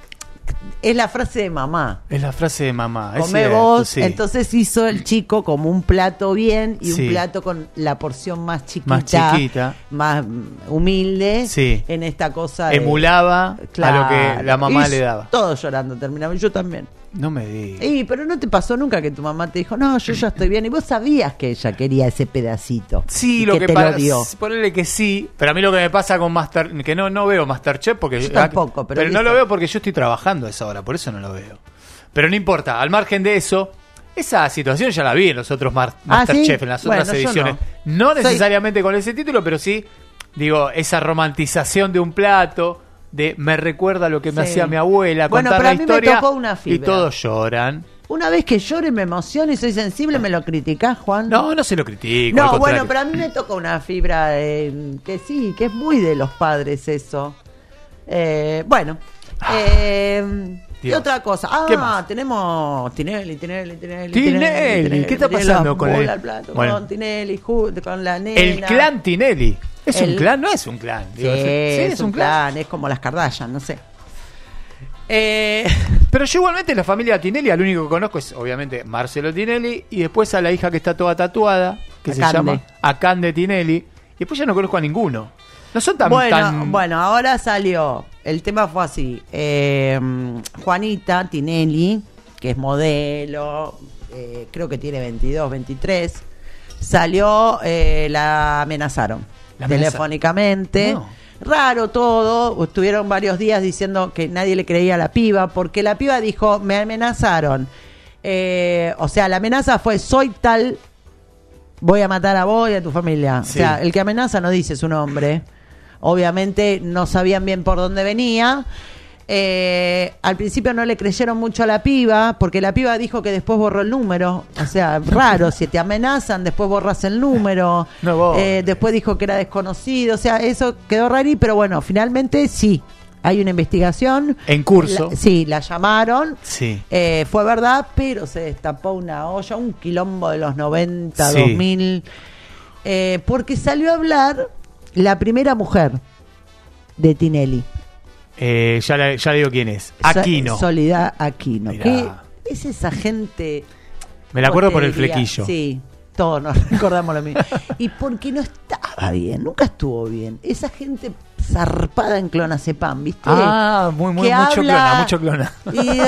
es la frase de mamá. Es la frase de mamá. Es Come cierto, vos, sí. entonces hizo el chico como un plato bien y Sí. un plato con la porción más chiquita, Más chiquita. más humilde, Sí. en esta cosa de- Emulaba a lo que la mamá Y le daba. todos llorando terminamos, yo también. No me digas. Pero no te pasó nunca que tu mamá te dijo, no, yo ya estoy bien, y vos sabías que ella quería ese pedacito. Sí, y lo que te pasa, lo dio. ponele que sí, pero a mí lo que me pasa con que no veo Masterchef porque Yo tampoco, pero no listo. lo veo porque yo estoy trabajando a esa hora, por eso no lo veo. Pero no importa, al margen de eso, esa situación ya la vi en los otros Masterchef, ¿sí? en las otras Bueno, yo ediciones. no. No necesariamente con ese título, pero sí, digo, esa romantización de un plato, de me recuerda lo que me Sí. hacía mi abuela, Bueno, contar pero a la mí me historia tocó una y fibra. todos lloran. Una vez que lloro y me emociono y soy sensible, ¿me lo criticás, Juan? No se lo critico. al No, contrario. bueno, pero a mí me toca una fibra que sí, que es muy de los padres eso. Bueno. ¿Qué Dios. otra cosa? ¿Qué más? Tenemos Tinelli. Tinelli, ¿qué está pasando con el él? plato, Bueno. con Tinelli, con la nena. El clan Tinelli. ¿Es un El- clan? No es un clan. Sí, Digo, es un clan, es como las Kardashian, no sé. Pero yo igualmente la familia Tinelli, al único que conozco es obviamente Marcelo Tinelli y después a la hija que está toda tatuada, que se Akande. llama Akande Tinelli. Y después ya no conozco a ninguno. No son tan... Bueno, ahora salió. El tema fue así. Juanita Tinelli, que es modelo, creo que tiene 22, 23, salió, la amenazaron ¿La amenazaron? telefónicamente. No. Raro todo, estuvieron varios días diciendo que nadie le creía a la piba, porque la piba dijo, me amenazaron. O sea, la amenaza fue, soy tal, voy a matar a vos y a tu familia. Sí. O sea, el que amenaza no dice su nombre. Obviamente no sabían bien por dónde venía. Al principio no le creyeron mucho a la piba, porque la piba dijo que después borró el número. O sea, raro, si te amenazan, después borras el número. No, vos. Después dijo que era desconocido. O sea, eso quedó raro, pero bueno, finalmente sí. Hay una investigación. En curso. Sí, la llamaron. Sí. Fue verdad, pero se destapó una olla, un quilombo de los 90, Sí. 2000. Porque salió a hablar la primera mujer de Tinelli. Ya digo quién es. Aquino. Soledad Aquino. Mirá. ¿Qué es esa gente? Me la acuerdo ¿Cómo por te el diría? flequillo. Sí, todos nos recordamos lo mismo. Y porque no estaba bien, nunca estuvo bien. Esa gente zarpada en clonazepam, ¿viste? Ah, muy, Que mucho habla clona. Y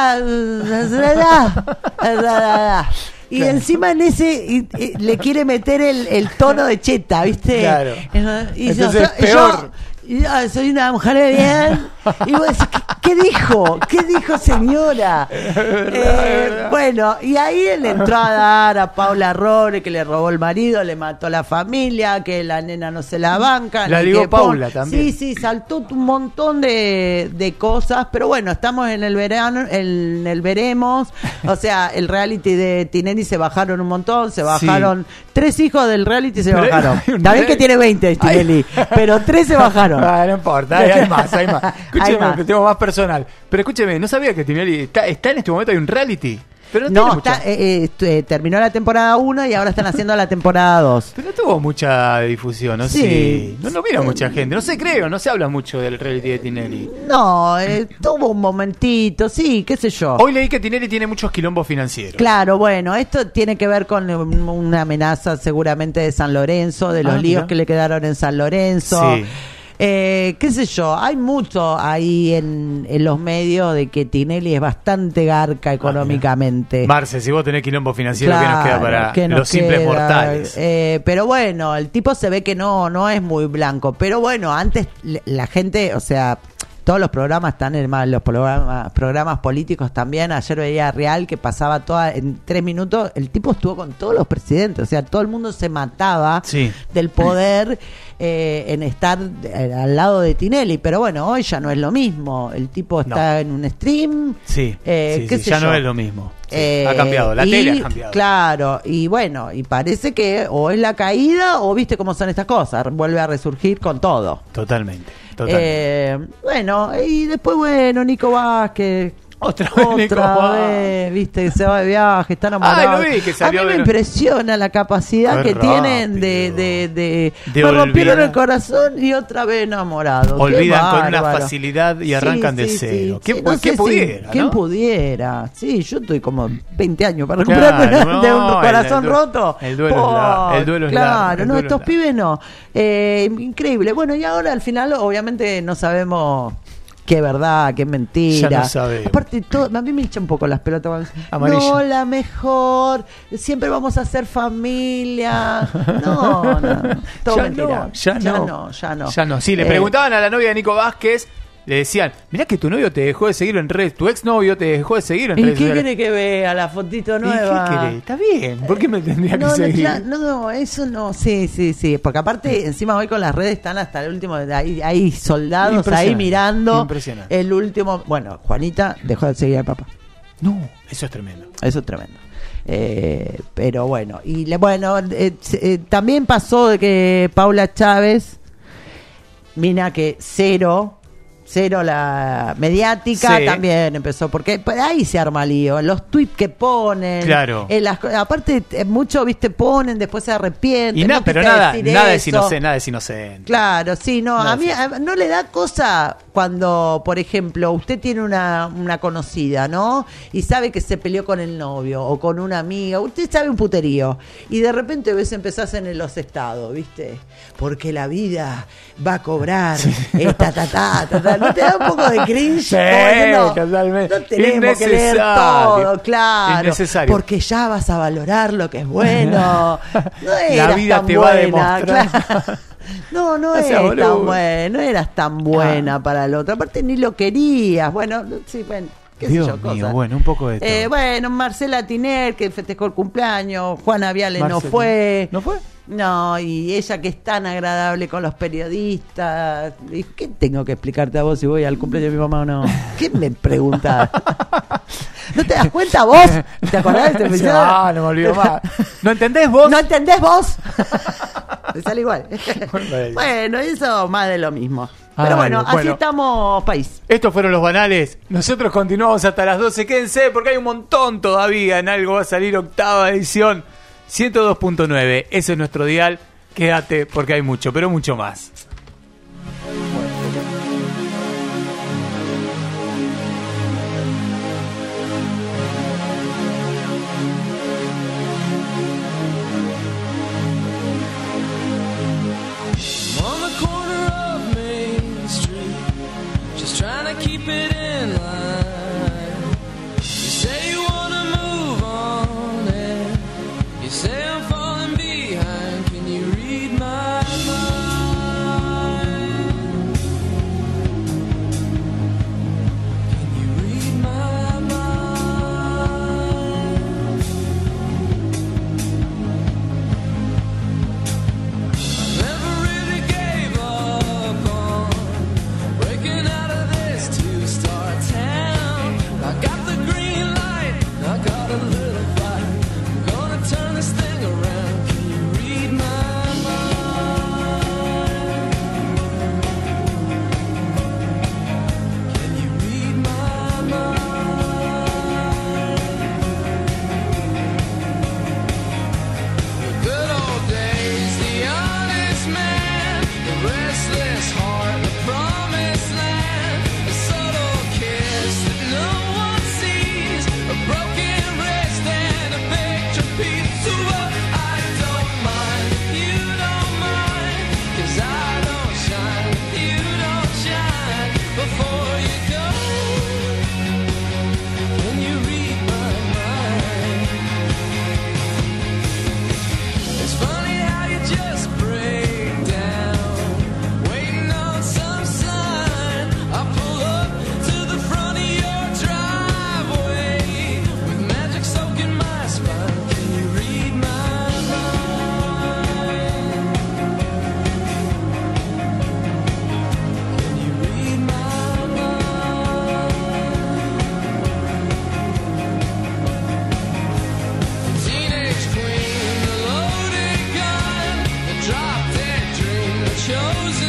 y Claro. encima en ese le quiere meter el tono de cheta, ¿viste? Claro. Y Entonces es peor. yo soy una mujer de bien. Y vos decís, ¿qué dijo? ¿Qué dijo, señora? Bueno, y ahí él entró a dar a Paula Rore, que le robó el marido, le mató a la familia, que la nena no se la banca. La ni ligó que Paula también. Sí, saltó un montón de cosas, pero bueno, estamos en el verano, en el veremos. O sea, el reality de Tinelli se bajaron un montón, se bajaron 3 hijos del reality, se Pero bajaron. hay un Está bien que tiene 20 Tinelli, pero 3 se bajaron. Ah, no importa, hay más, hay más. Escúcheme, más. que tengo más personal. Pero escúcheme, no sabía que Tinelli está en este momento, hay un reality. Pero no, No, tiene mucha- está, terminó la temporada 1 y ahora están haciendo la temporada 2. Pero no tuvo mucha difusión, ¿no? Sí. No vino mucha gente. No sé, creo, no se habla mucho del reality de Tinelli. No, tuvo un momentito, sí, qué sé yo. Hoy leí que Tinelli tiene muchos quilombos financieros. Claro, bueno, esto tiene que ver con una amenaza seguramente de San Lorenzo, de los líos mira. que le quedaron en San Lorenzo. Sí. Qué sé yo, hay mucho ahí en los medios de que Tinelli es bastante garca económicamente. Marce, si vos tenés quilombo financiero, ¿qué nos queda para ¿qué nos los simples queda? mortales? Pero bueno, el tipo se ve que no es muy blanco. Pero bueno, antes la gente, o sea, todos los programas están los programas políticos también. Ayer veía Real que pasaba en 3 minutos. El tipo estuvo con todos los presidentes. O sea, todo el mundo se mataba Sí. del poder en estar al lado de Tinelli. Pero bueno, hoy ya no es lo mismo. El tipo está en un stream. Sí, qué sé ya yo. no es lo mismo. Sí, ha cambiado, la y, tele ha cambiado. Claro, y bueno, y parece que o es la caída o viste cómo son estas cosas. Vuelve a resurgir con todo. Totalmente. Bueno, y después, bueno, Nico Vázquez, Otra vez, viste, que se va de viaje, está enamorado. Lo vi que salió a mí me impresiona la capacidad que tienen de me rompieron el corazón y otra vez enamorados. Olvidan con una facilidad y arrancan de cero. Sí, ¿Quién pudiera? ¿Quién ¿no? pudiera? Sí, yo estoy como 20 años para recuperarme de un corazón roto. El duelo es largo. Claro, no, estos pibes no. Increíble. Bueno, y ahora al final, obviamente, no sabemos qué es verdad, qué es mentira. Ya no sabemos. Aparte, a mí me hincha un poco las pelotas. Amarilla. No, la mejor. Siempre vamos a ser familia. No. Todo Ya mentira. Ya no. Sí, le preguntaban a la novia de Nico Vázquez, le decían, mirá que tu novio te dejó de seguir en redes, tu exnovio te dejó de seguir en redes. ¿Y qué sociales. quiere que vea la fotito nueva? ¿Y qué querés? Está bien, ¿por qué me tendría que seguir? No, eso no, sí, porque aparte encima hoy con las redes están hasta el último, hay soldados ahí mirando el último. Bueno, Juanita dejó de seguir al papá. No, eso es tremendo. Eso es tremendo. Pero bueno, también pasó de que Paula Chávez, mina que cero la mediática, sí. También empezó, porque ahí se arma lío, los tweets que ponen, claro. Aparte mucho, viste, ponen, después se arrepienten. Pero nada es inocente. Claro, sí, no, a mí no le da cosa cuando, por ejemplo, usted tiene una conocida, ¿no? Y sabe que se peleó con el novio o con una amiga, usted sabe un puterío, y de repente empezás en los estados, ¿viste? Porque la vida va a cobrar, ¿no te da un poco de cringe? Sí, totalmente. No tenemos que leer todo, claro. Innecesario. Porque ya vas a valorar lo que es bueno. No la vida tan te buena, va a demostrar. Claro. No eras tan buena para el otro. Aparte ni lo querías. Bueno, sí, bueno. Dios mío, bueno, un poco de todo. Bueno, Marcela Tiner, que festejó el cumpleaños, Juana Viale no fue. ¿No fue? No, y ella que es tan agradable con los periodistas. ¿Qué tengo que explicarte a vos si voy al cumpleaños de mi mamá o no? ¿Qué me preguntás? ¿No te das cuenta vos? ¿Te acordás de este episodio? No me olvido más. ¿No entendés vos? ¿No entendés vos? Te sale igual. Bueno, eso más de lo mismo. Pero bueno, así estamos, país. Estos fueron los banales. Nosotros continuamos hasta las 12. Quédense porque hay un montón todavía. En algo va a salir octava edición 102.9. Ese es nuestro dial. Quédate porque hay mucho, pero mucho más.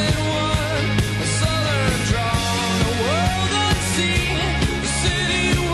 Chosen one, a southern drawn, a world unseen, a city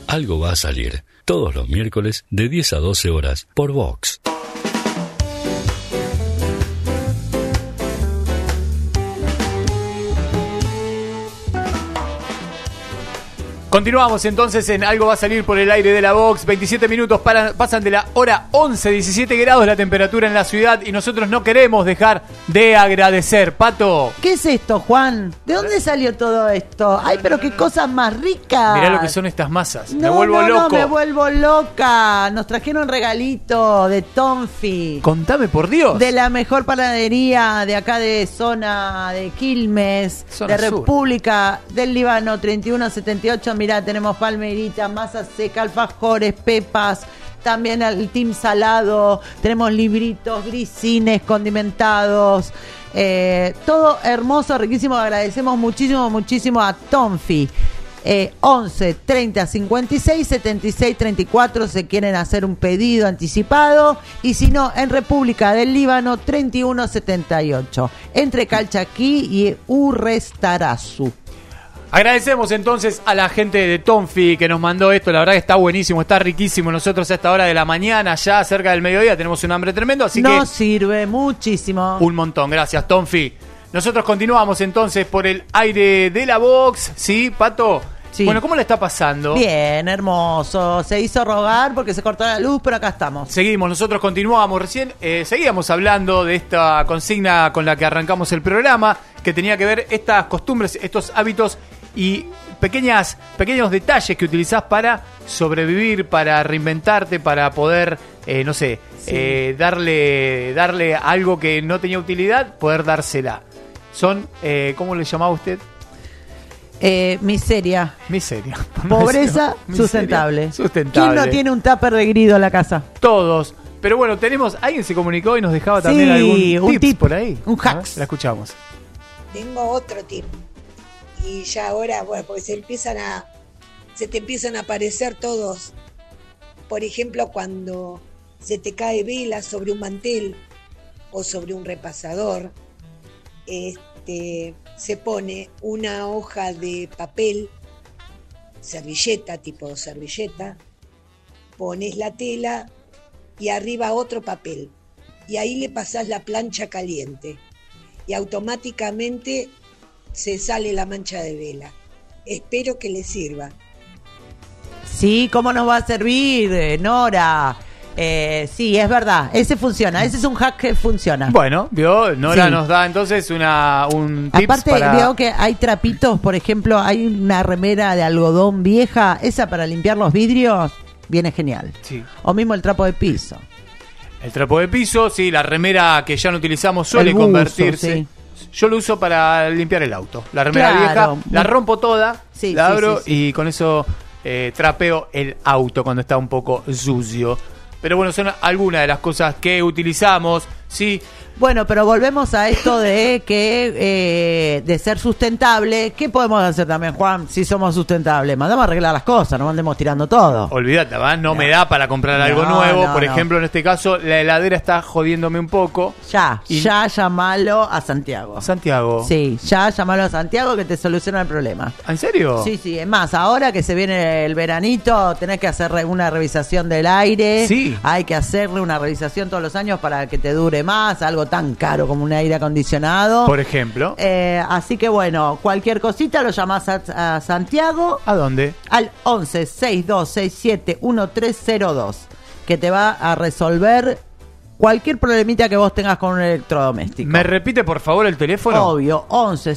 Algo va a salir. Todos los miércoles de 10 a 12 horas por Vox. Continuamos entonces en Algo va a salir por el aire de la Vox. 27 minutos pasan de la hora 11, 17 grados la temperatura en la ciudad y nosotros no queremos dejar de agradecer. Pato. ¿Qué es esto, Juan? ¿De dónde salió todo esto? Ay, pero qué cosas más ricas. Mirá lo que son estas masas. No, me vuelvo loco. No, me vuelvo loca. Nos trajeron un regalito de Tonfi. Contame, por Dios. De la mejor panadería de acá de zona de Quilmes, Zona de sur. República del Líbano, 3178. Mirá, tenemos palmerita, masa seca, alfajores, pepas, también el team salado, tenemos libritos, grisines, condimentados, todo hermoso, riquísimo. Agradecemos muchísimo a Tonfi. 11 30 56 76 34 se quieren hacer un pedido anticipado, y si no, en República del Líbano 31 78 entre Calchaquí y Urrestarazu. Agradecemos entonces a la gente de Tonfi que nos mandó esto. La verdad que está buenísimo, está riquísimo. Nosotros a esta hora de la mañana, ya cerca del mediodía, tenemos un hambre tremendo, así Nos que sirve muchísimo. un montón. Gracias, Tonfi. Nosotros continuamos entonces por el aire de la Vox. ¿Sí, Pato? Sí. Bueno, ¿cómo le está pasando? Bien, hermoso. Se hizo rogar porque se cortó la luz, pero acá estamos. Seguimos, nosotros continuamos. Recién seguíamos hablando de esta consigna con la que arrancamos el programa, que tenía que ver estas costumbres, estos hábitos y pequeños detalles que utilizás para sobrevivir, para reinventarte, para poder, no sé, darle algo que no tenía utilidad, poder dársela. Son, ¿cómo le llamaba usted? Miseria. Miseria. Pobreza Miseria. sustentable. Sustentable. ¿Quién no tiene un tupper de grido en la casa? Todos. Pero bueno, alguien se comunicó y nos dejaba también algún tip por ahí. Un A ver, hacks. la escuchamos. Tengo otro tip. Y ya ahora, bueno, porque se te empiezan a aparecer todos. Por ejemplo, cuando se te cae vela sobre un mantel o sobre un repasador, se pone una hoja de papel, tipo servilleta, pones la tela y arriba otro papel. Y ahí le pasás la plancha caliente. Y automáticamente se sale la mancha de vela. Espero que le sirva. Sí, ¿cómo nos va a servir, Nora? Sí, es verdad, ese funciona, ese es un hack que funciona. Bueno, vio, Nora Sí. nos da entonces un tips Aparte, para... veo que hay trapitos, por ejemplo, hay una remera de algodón vieja, esa para limpiar los vidrios, viene genial. Sí. O mismo el trapo de piso. El trapo de piso, sí, la remera que ya no utilizamos suele El buzo, convertirse. sí. Yo lo uso para limpiar el auto. La remera Claro. vieja, la rompo toda, Sí, la sí, abro sí, sí. y con eso trapeo el auto cuando está un poco sucio. Pero bueno, son algunas de las cosas que utilizamos, sí. Bueno, pero volvemos a esto de que de ser sustentable. ¿Qué podemos hacer también, Juan, si somos sustentables? Mandamos a arreglar las cosas, no mandemos tirando todo. Olvídate, ¿va? No me da para comprar algo No, nuevo. no, Por no. ejemplo, en este caso, la heladera está jodiéndome un poco. Ya Y- llamalo a Santiago. Santiago. Sí, ya llamalo a Santiago que te soluciona el problema. ¿En serio? Sí, sí, es más, ahora que se viene el veranito, tenés que hacer una revisación del aire. Sí. Hay que hacerle una revisación todos los años para que te dure más, algo tan caro como un aire acondicionado. Por ejemplo. Así que bueno, cualquier cosita lo llamás a Santiago ¿A dónde? al 11 6267 1302, que te va a resolver cualquier problemita que vos tengas con un electrodoméstico. ¿Me repite, por favor, el teléfono? Obvio, 11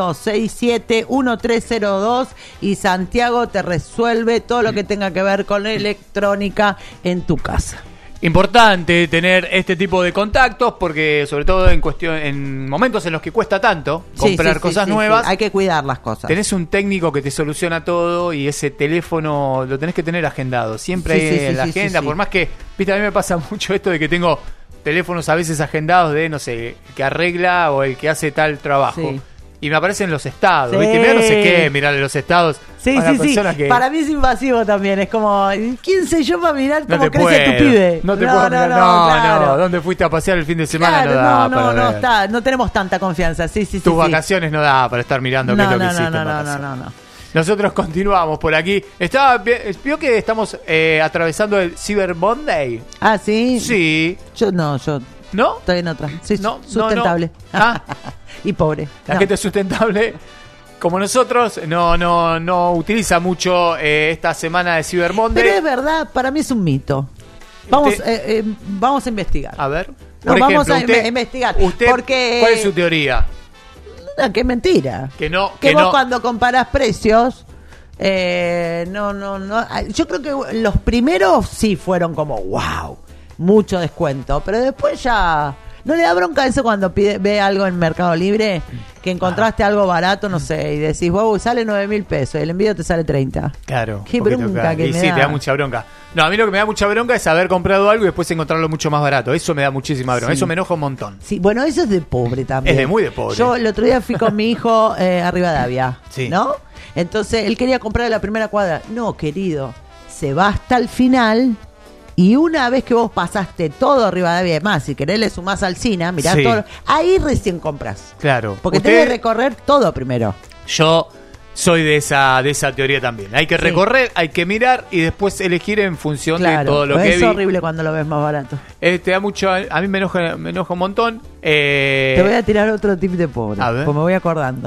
6267 1302, y Santiago te resuelve todo lo que tenga que ver con electrónica en tu casa. Importante tener este tipo de contactos porque sobre todo en momentos en los que cuesta tanto comprar cosas nuevas, hay que cuidar las cosas. tenés un técnico que te soluciona todo y ese teléfono lo tenés que tener agendado. Siempre Sí, ahí sí, sí, en la sí, agenda, sí, por sí. más que, viste, a mí me pasa mucho esto de que tengo teléfonos a veces agendados de, no sé, el que arregla o el que hace tal trabajo. Sí. Y me aparecen los estados, Sí. ¿viste? Mirá no sé qué, mirarle los estados Sí, a una sí, sí. persona que... Para mí es invasivo también. Es como, ¿quién soy yo para mirar No cómo te crece tu puedo, pibe? no te puedo mirar, no, claro. ¿dónde fuiste a pasear el fin de semana? Claro, no da no, para ver. está, no tenemos tanta confianza. Sí, sí, sí. Tus sí. vacaciones no da para estar mirando qué es lo que hiciste en no, vacaciones. no. Nosotros continuamos por aquí. Vio que estamos atravesando el Cyber Monday. Ah, ¿sí? Sí. Yo ¿No? estoy en otra. Sí, No, sustentable. no. Ah. Y pobre. La gente sustentable, como nosotros, no utiliza mucho esta semana de Cyber Monday. Pero es verdad, para mí es un mito. Vamos a investigar. A ver. No, Por vamos ejemplo, a investigar. Usted, porque ¿cuál es su teoría? qué mentira. Que no. Que vos no. cuando comparás precios, no. Yo creo que los primeros sí fueron como, wow, mucho descuento. Pero después ya... ¿No le da bronca eso cuando ve algo en Mercado Libre? Que encontraste algo barato, no sé, y decís, wow, sale 9.000 pesos, el envío te sale 30. Claro. Qué bronca que y me sí, da. te da mucha bronca. No, a mí lo que me da mucha bronca es haber comprado algo y después encontrarlo mucho más barato. Eso me da muchísima bronca. Sí. Eso me enoja un montón. Sí, bueno, eso es de pobre también. Es de muy de pobre. Yo el otro día fui con mi hijo a Rivadavia, Sí. ¿no? Entonces él quería comprar la primera cuadra. No, querido, se va hasta el final y una vez que vos pasaste todo Rivadavia, además, si querés le sumás al Cina, mirá Sí. todo, ahí recién compras. Claro. Porque tenés que recorrer todo primero. Yo soy de esa teoría también. Hay que Sí. recorrer, hay que mirar y después elegir en función de todo lo pues que es vi. horrible cuando lo ves más barato. Te da mucho, a mí me enoja un montón. Te voy a tirar otro tip de pobre, A ver. pues me voy acordando.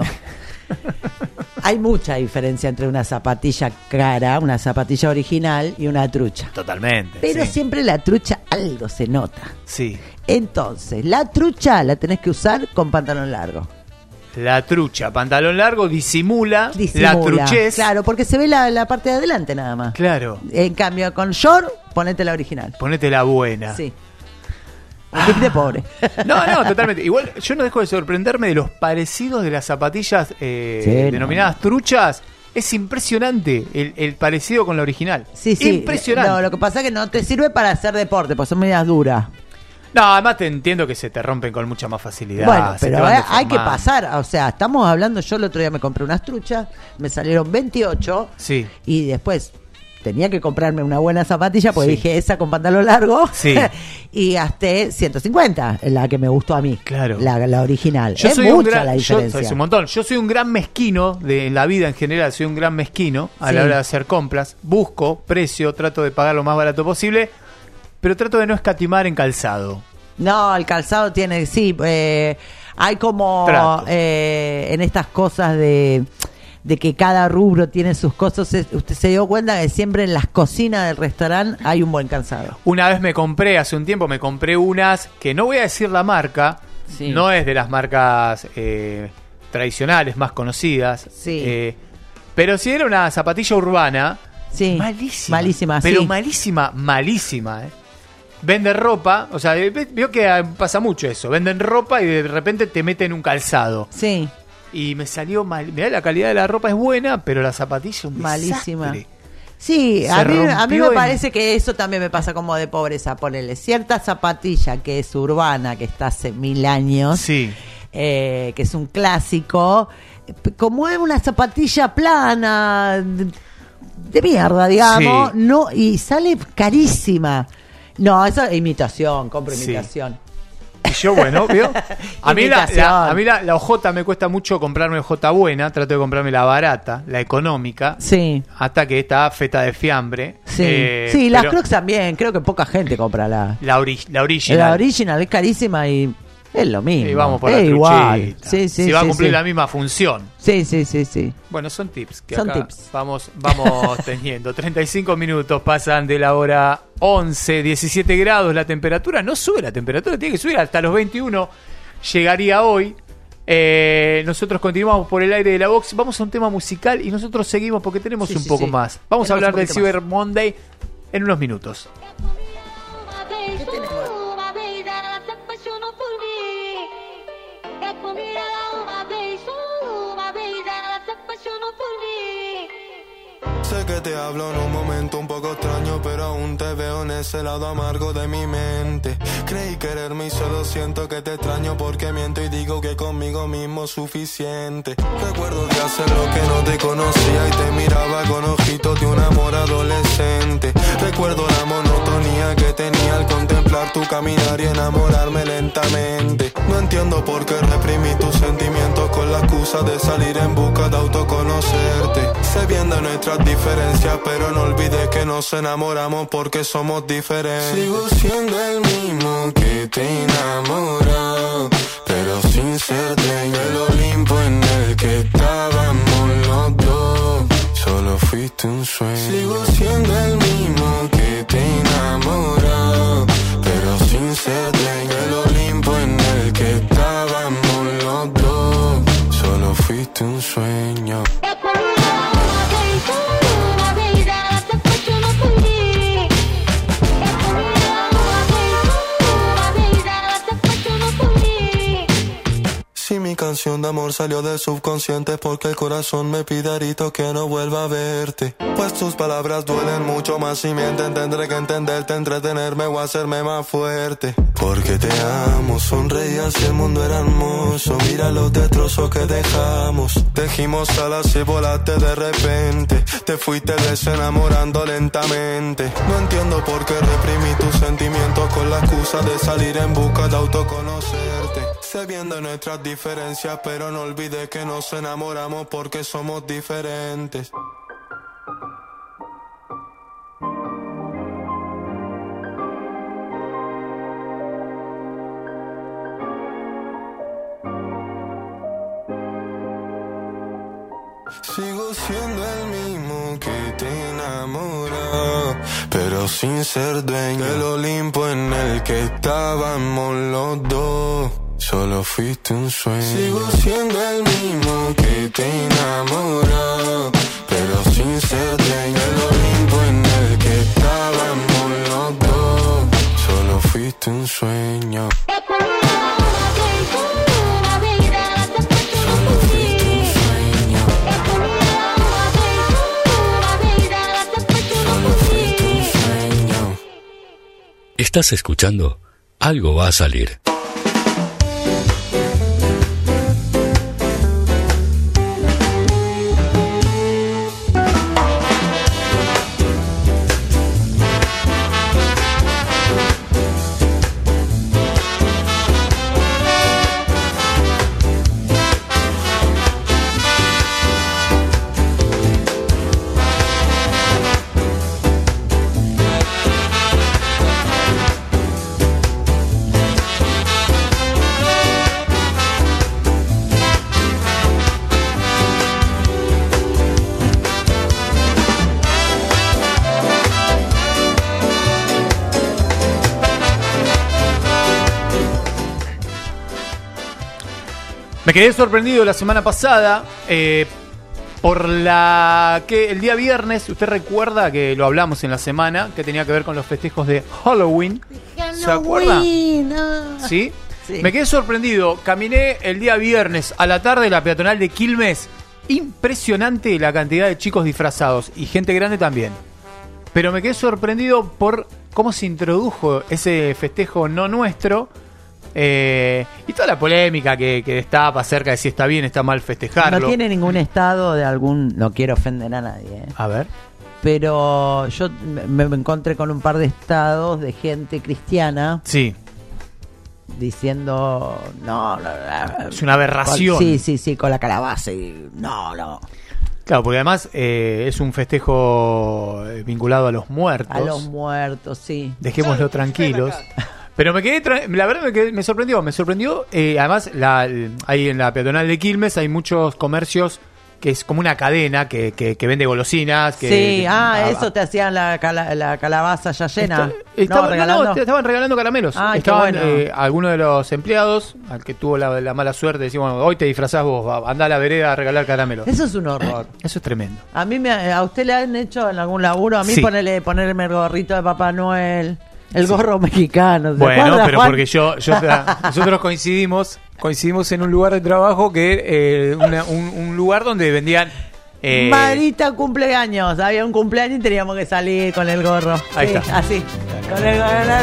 Hay mucha diferencia entre una zapatilla cara, una zapatilla original y una trucha. Totalmente. Pero sí. siempre la trucha algo se nota. Sí. Entonces, la trucha la tenés que usar con pantalón largo. La trucha, pantalón largo, disimula. La truchez. Claro, porque se ve la parte de adelante nada más. Claro. En cambio, con short, ponete la original. Ponete la buena. Sí. Un tip de pobre. No, totalmente. Igual yo no dejo de sorprenderme de los parecidos de las zapatillas denominadas truchas. Es impresionante el parecido con la original. Sí. Impresionante. No, lo que pasa es que no te sirve para hacer deporte, pues son medias duras. No, además te entiendo que se te rompen con mucha más facilidad. Bueno, se pero te van hay que deformando. pasar. O sea, estamos hablando, yo el otro día me compré unas truchas, me salieron 28 Sí. y después tenía que comprarme una buena zapatilla porque Sí. dije esa con pantalón largo Sí. y gasté 150, la que me gustó a mí, Claro. la original. Yo es soy mucha la diferencia. es un montón. Yo soy un gran mezquino en la vida en general. Soy un gran mezquino a la Sí. hora de hacer compras. Busco precio, trato de pagar lo más barato posible, pero trato de no escatimar en calzado. No, el calzado tiene, sí, hay como Trato. en estas cosas de que cada rubro tiene sus cosas. Usted se dio cuenta que siempre en las cocinas del restaurante hay un buen calzado. Una vez hace un tiempo me compré unas que no voy a decir la marca, Sí. no es de las marcas tradicionales más conocidas, Sí. pero sí era una zapatilla urbana, Sí, malísima, pero sí. malísima. Venden ropa, o sea, veo que pasa mucho eso, venden ropa y de repente te meten un calzado. Sí, Y me salió mal. Mirá, la calidad de la ropa es buena, pero la zapatilla es un malísima. desastre. Sí, Se a mí me rompió parece que eso también me pasa como de pobreza. Ponerle cierta zapatilla que es urbana, que está hace 1000 años, Sí. que es un clásico, como es una zapatilla plana de mierda, digamos, Sí. no, y sale carísima. No, eso es imitación, compro Sí. imitación. Y yo, bueno, ¿vio? A mí Imitación. la OJ me cuesta mucho comprarme OJ buena, trato de comprarme la barata, la económica, Sí. hasta que está feta de fiambre. Sí, sí, las pero Crocs también, creo que poca gente compra la original. La original es carísima y es lo mismo. Y vamos por es la igual. truchita. Sí, sí, si va a sí, cumplir sí. la misma función. Sí. Bueno, son tips que Son acá tips. vamos teniendo. 35 minutos pasan de la hora 11, 17 grados la temperatura. No sube la temperatura, tiene que subir hasta los 21. Llegaría hoy. Nosotros continuamos por el aire de la Vox. Vamos a un tema musical y nosotros seguimos porque tenemos Sí, un sí, poco sí. más. Vamos a Tenemos hablar un del poquito más. Cyber Monday en unos minutos. Uma vez ela se apaixonou por mim. É com mirada uma vez ela se apaixonou por mí. Sé que te hablo en un momento un poco extraño, pero aún te veo en ese lado amargo de mi mente. Creí quererme y solo siento que te extraño porque miento y digo que conmigo mismo es suficiente. Recuerdo de hacer lo que no te conocía y te miraba con ojitos de un amor adolescente. Recuerdo la monotonía que tenía al contemplar tu caminar y enamorarme lentamente. No entiendo por qué reprimí tus sentimientos con la excusa de salir en busca de autoconocerte. Sé bien de nuestras diferencias, pero no olvides que nos enamoramos porque somos diferentes. Sigo siendo el mismo que te enamoró, pero sin ser dueño del Olimpo en el que estábamos los dos. Solo fuiste un sueño. Sigo siendo el mismo que te enamoró, pero sin ser dueño del Olimpo en el que estábamos los dos. Solo fuiste un sueño. Si mi canción de amor salió del subconsciente porque el corazón me pide a grito que no vuelva a verte. Pues tus palabras duelen mucho más y mienten. Tendré que entenderte, entretenerme o hacerme más fuerte. Porque te amo, sonreías y el mundo era hermoso. Mira los destrozos que dejamos. Tejimos alas y volaste de repente. Te fuiste desenamorando lentamente. No entiendo por qué reprimí tus sentimientos con la excusa de salir en busca de autoconocerte. Sé bien de nuestras diferencias, pero no olvides que nos enamoramos porque somos diferentes. Sigo siendo el mismo que te enamoró, pero sin ser dueño del Olimpo en el que estábamos los dos. Solo fuiste un sueño. Sigo siendo el mismo que te enamoró, pero sin ser dueño del Olimpo en el que estábamos los dos. Solo fuiste un sueño. Estás escuchando Algo va a salir. Me quedé sorprendido la semana pasada por la que el día viernes, usted recuerda que lo hablamos en la semana, que tenía que ver con los festejos de Halloween. ¿Se acuerda? ¿Sí? Sí. Me quedé sorprendido. Caminé el día viernes a la tarde en la peatonal de Quilmes. Impresionante la cantidad de chicos disfrazados y gente grande también. Pero me quedé sorprendido por cómo se introdujo ese festejo no nuestro. Y toda la polémica que destapa acerca de si está bien, está mal festejarlo. No tiene ningún estado de algún... No quiero ofender a nadie. A ver. Pero yo me encontré con un par de estados de gente cristiana. Sí. Diciendo... No, es una aberración. Sí, con la calabaza y... No. Claro, porque además es un festejo vinculado a los muertos. A los muertos, sí. Dejémoslo tranquilos. Pero la verdad me sorprendió. Además, ahí en la peatonal de Quilmes hay muchos comercios que es como una cadena que vende golosinas. Eso te hacían la calabaza ya llena. Estaban regalando caramelos. Estaban bueno. Algunos de los empleados, al que tuvo la mala suerte, decían, bueno, hoy te disfrazás vos, andá a la vereda a regalar caramelos. Eso es un horror. Eso es tremendo. A usted le han hecho en algún laburo, a mí sí. Ponerme el gorrito de Papá Noel. El gorro mexicano. Bueno, pero Juan? Porque nosotros coincidimos en un lugar de trabajo que un lugar donde vendían Marita cumpleaños. Había un cumpleaños y teníamos que salir con el gorro. Ahí está. Así. Con el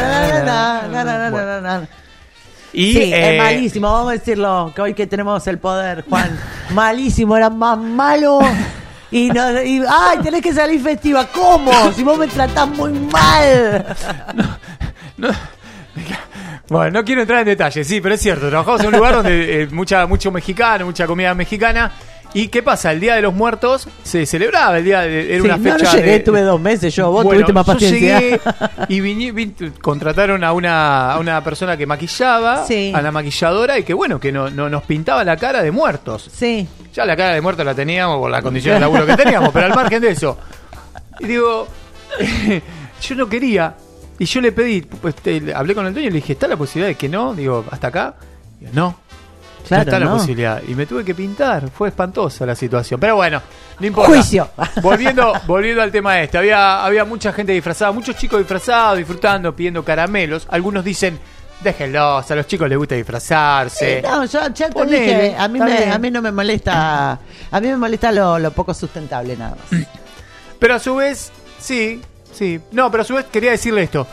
gorro. Y sí, es malísimo, vamos a decirlo, que hoy que tenemos el poder, Juan. Malísimo, era más malo. Ay, tenés que salir festiva. ¿Cómo? Si vos me tratás muy mal. Bueno, no quiero entrar en detalles, sí, pero es cierto. Trabajamos en un lugar donde mucho mexicano, mucha comida mexicana. ¿Y qué pasa? El Día de los Muertos se celebraba, era una fecha. No llegué, tuve 2 meses yo, vos tuviste más paciencia. Yo llegué y contrataron a una persona que maquillaba, a la maquilladora, y que nos pintaba la cara de muertos. Sí. Ya la cara de muertos la teníamos por la condición de laburo que teníamos, pero al margen de eso. Y digo, yo no quería, y yo le pedí, hablé con el dueño y le dije, ¿está la posibilidad de que no? Digo, ¿hasta acá? Digo, no. Claro, no está la posibilidad. Y me tuve que pintar. Fue espantosa la situación. Pero bueno, no importa. Juicio. Volviendo al tema este. Había mucha gente disfrazada, muchos chicos disfrazados, disfrutando, pidiendo caramelos. Algunos dicen, déjenlos, a los chicos les gusta disfrazarse. No, yo ya te dije, a mí no me molesta. A mí me molesta lo poco sustentable, nada más. Pero a su vez, sí. No, pero a su vez quería decirle esto.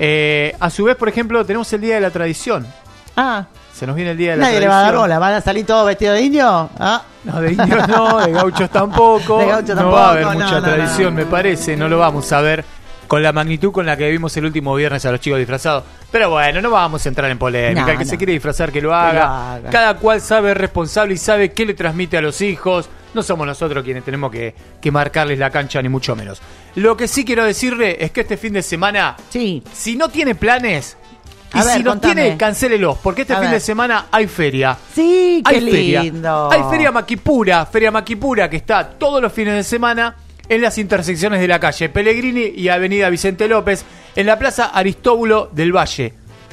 A su vez, por ejemplo, tenemos el Día de la Tradición. Se nos viene el Día de la Tradición. Nadie le va a dar bola. ¿Van a salir todos vestidos de indio? No, de indios no, de gauchos tampoco. No va a haber mucha tradición, me parece. No lo vamos a ver con la magnitud con la que vimos el último viernes a los chicos disfrazados. Pero bueno, no vamos a entrar en polémica. El que se quiere disfrazar, que lo haga. Cada cual sabe, es responsable y sabe qué le transmite a los hijos. No somos nosotros quienes tenemos que marcarles la cancha, ni mucho menos. Lo que sí quiero decirle es que este fin de semana, si no tiene planes... Y si no tiene, cancélelos, porque este fin de semana hay feria. Sí, qué lindo. Hay Feria Maquipura, que está todos los fines de semana en las intersecciones de la calle Pellegrini y Avenida Vicente López, en la Plaza Aristóbulo del Valle.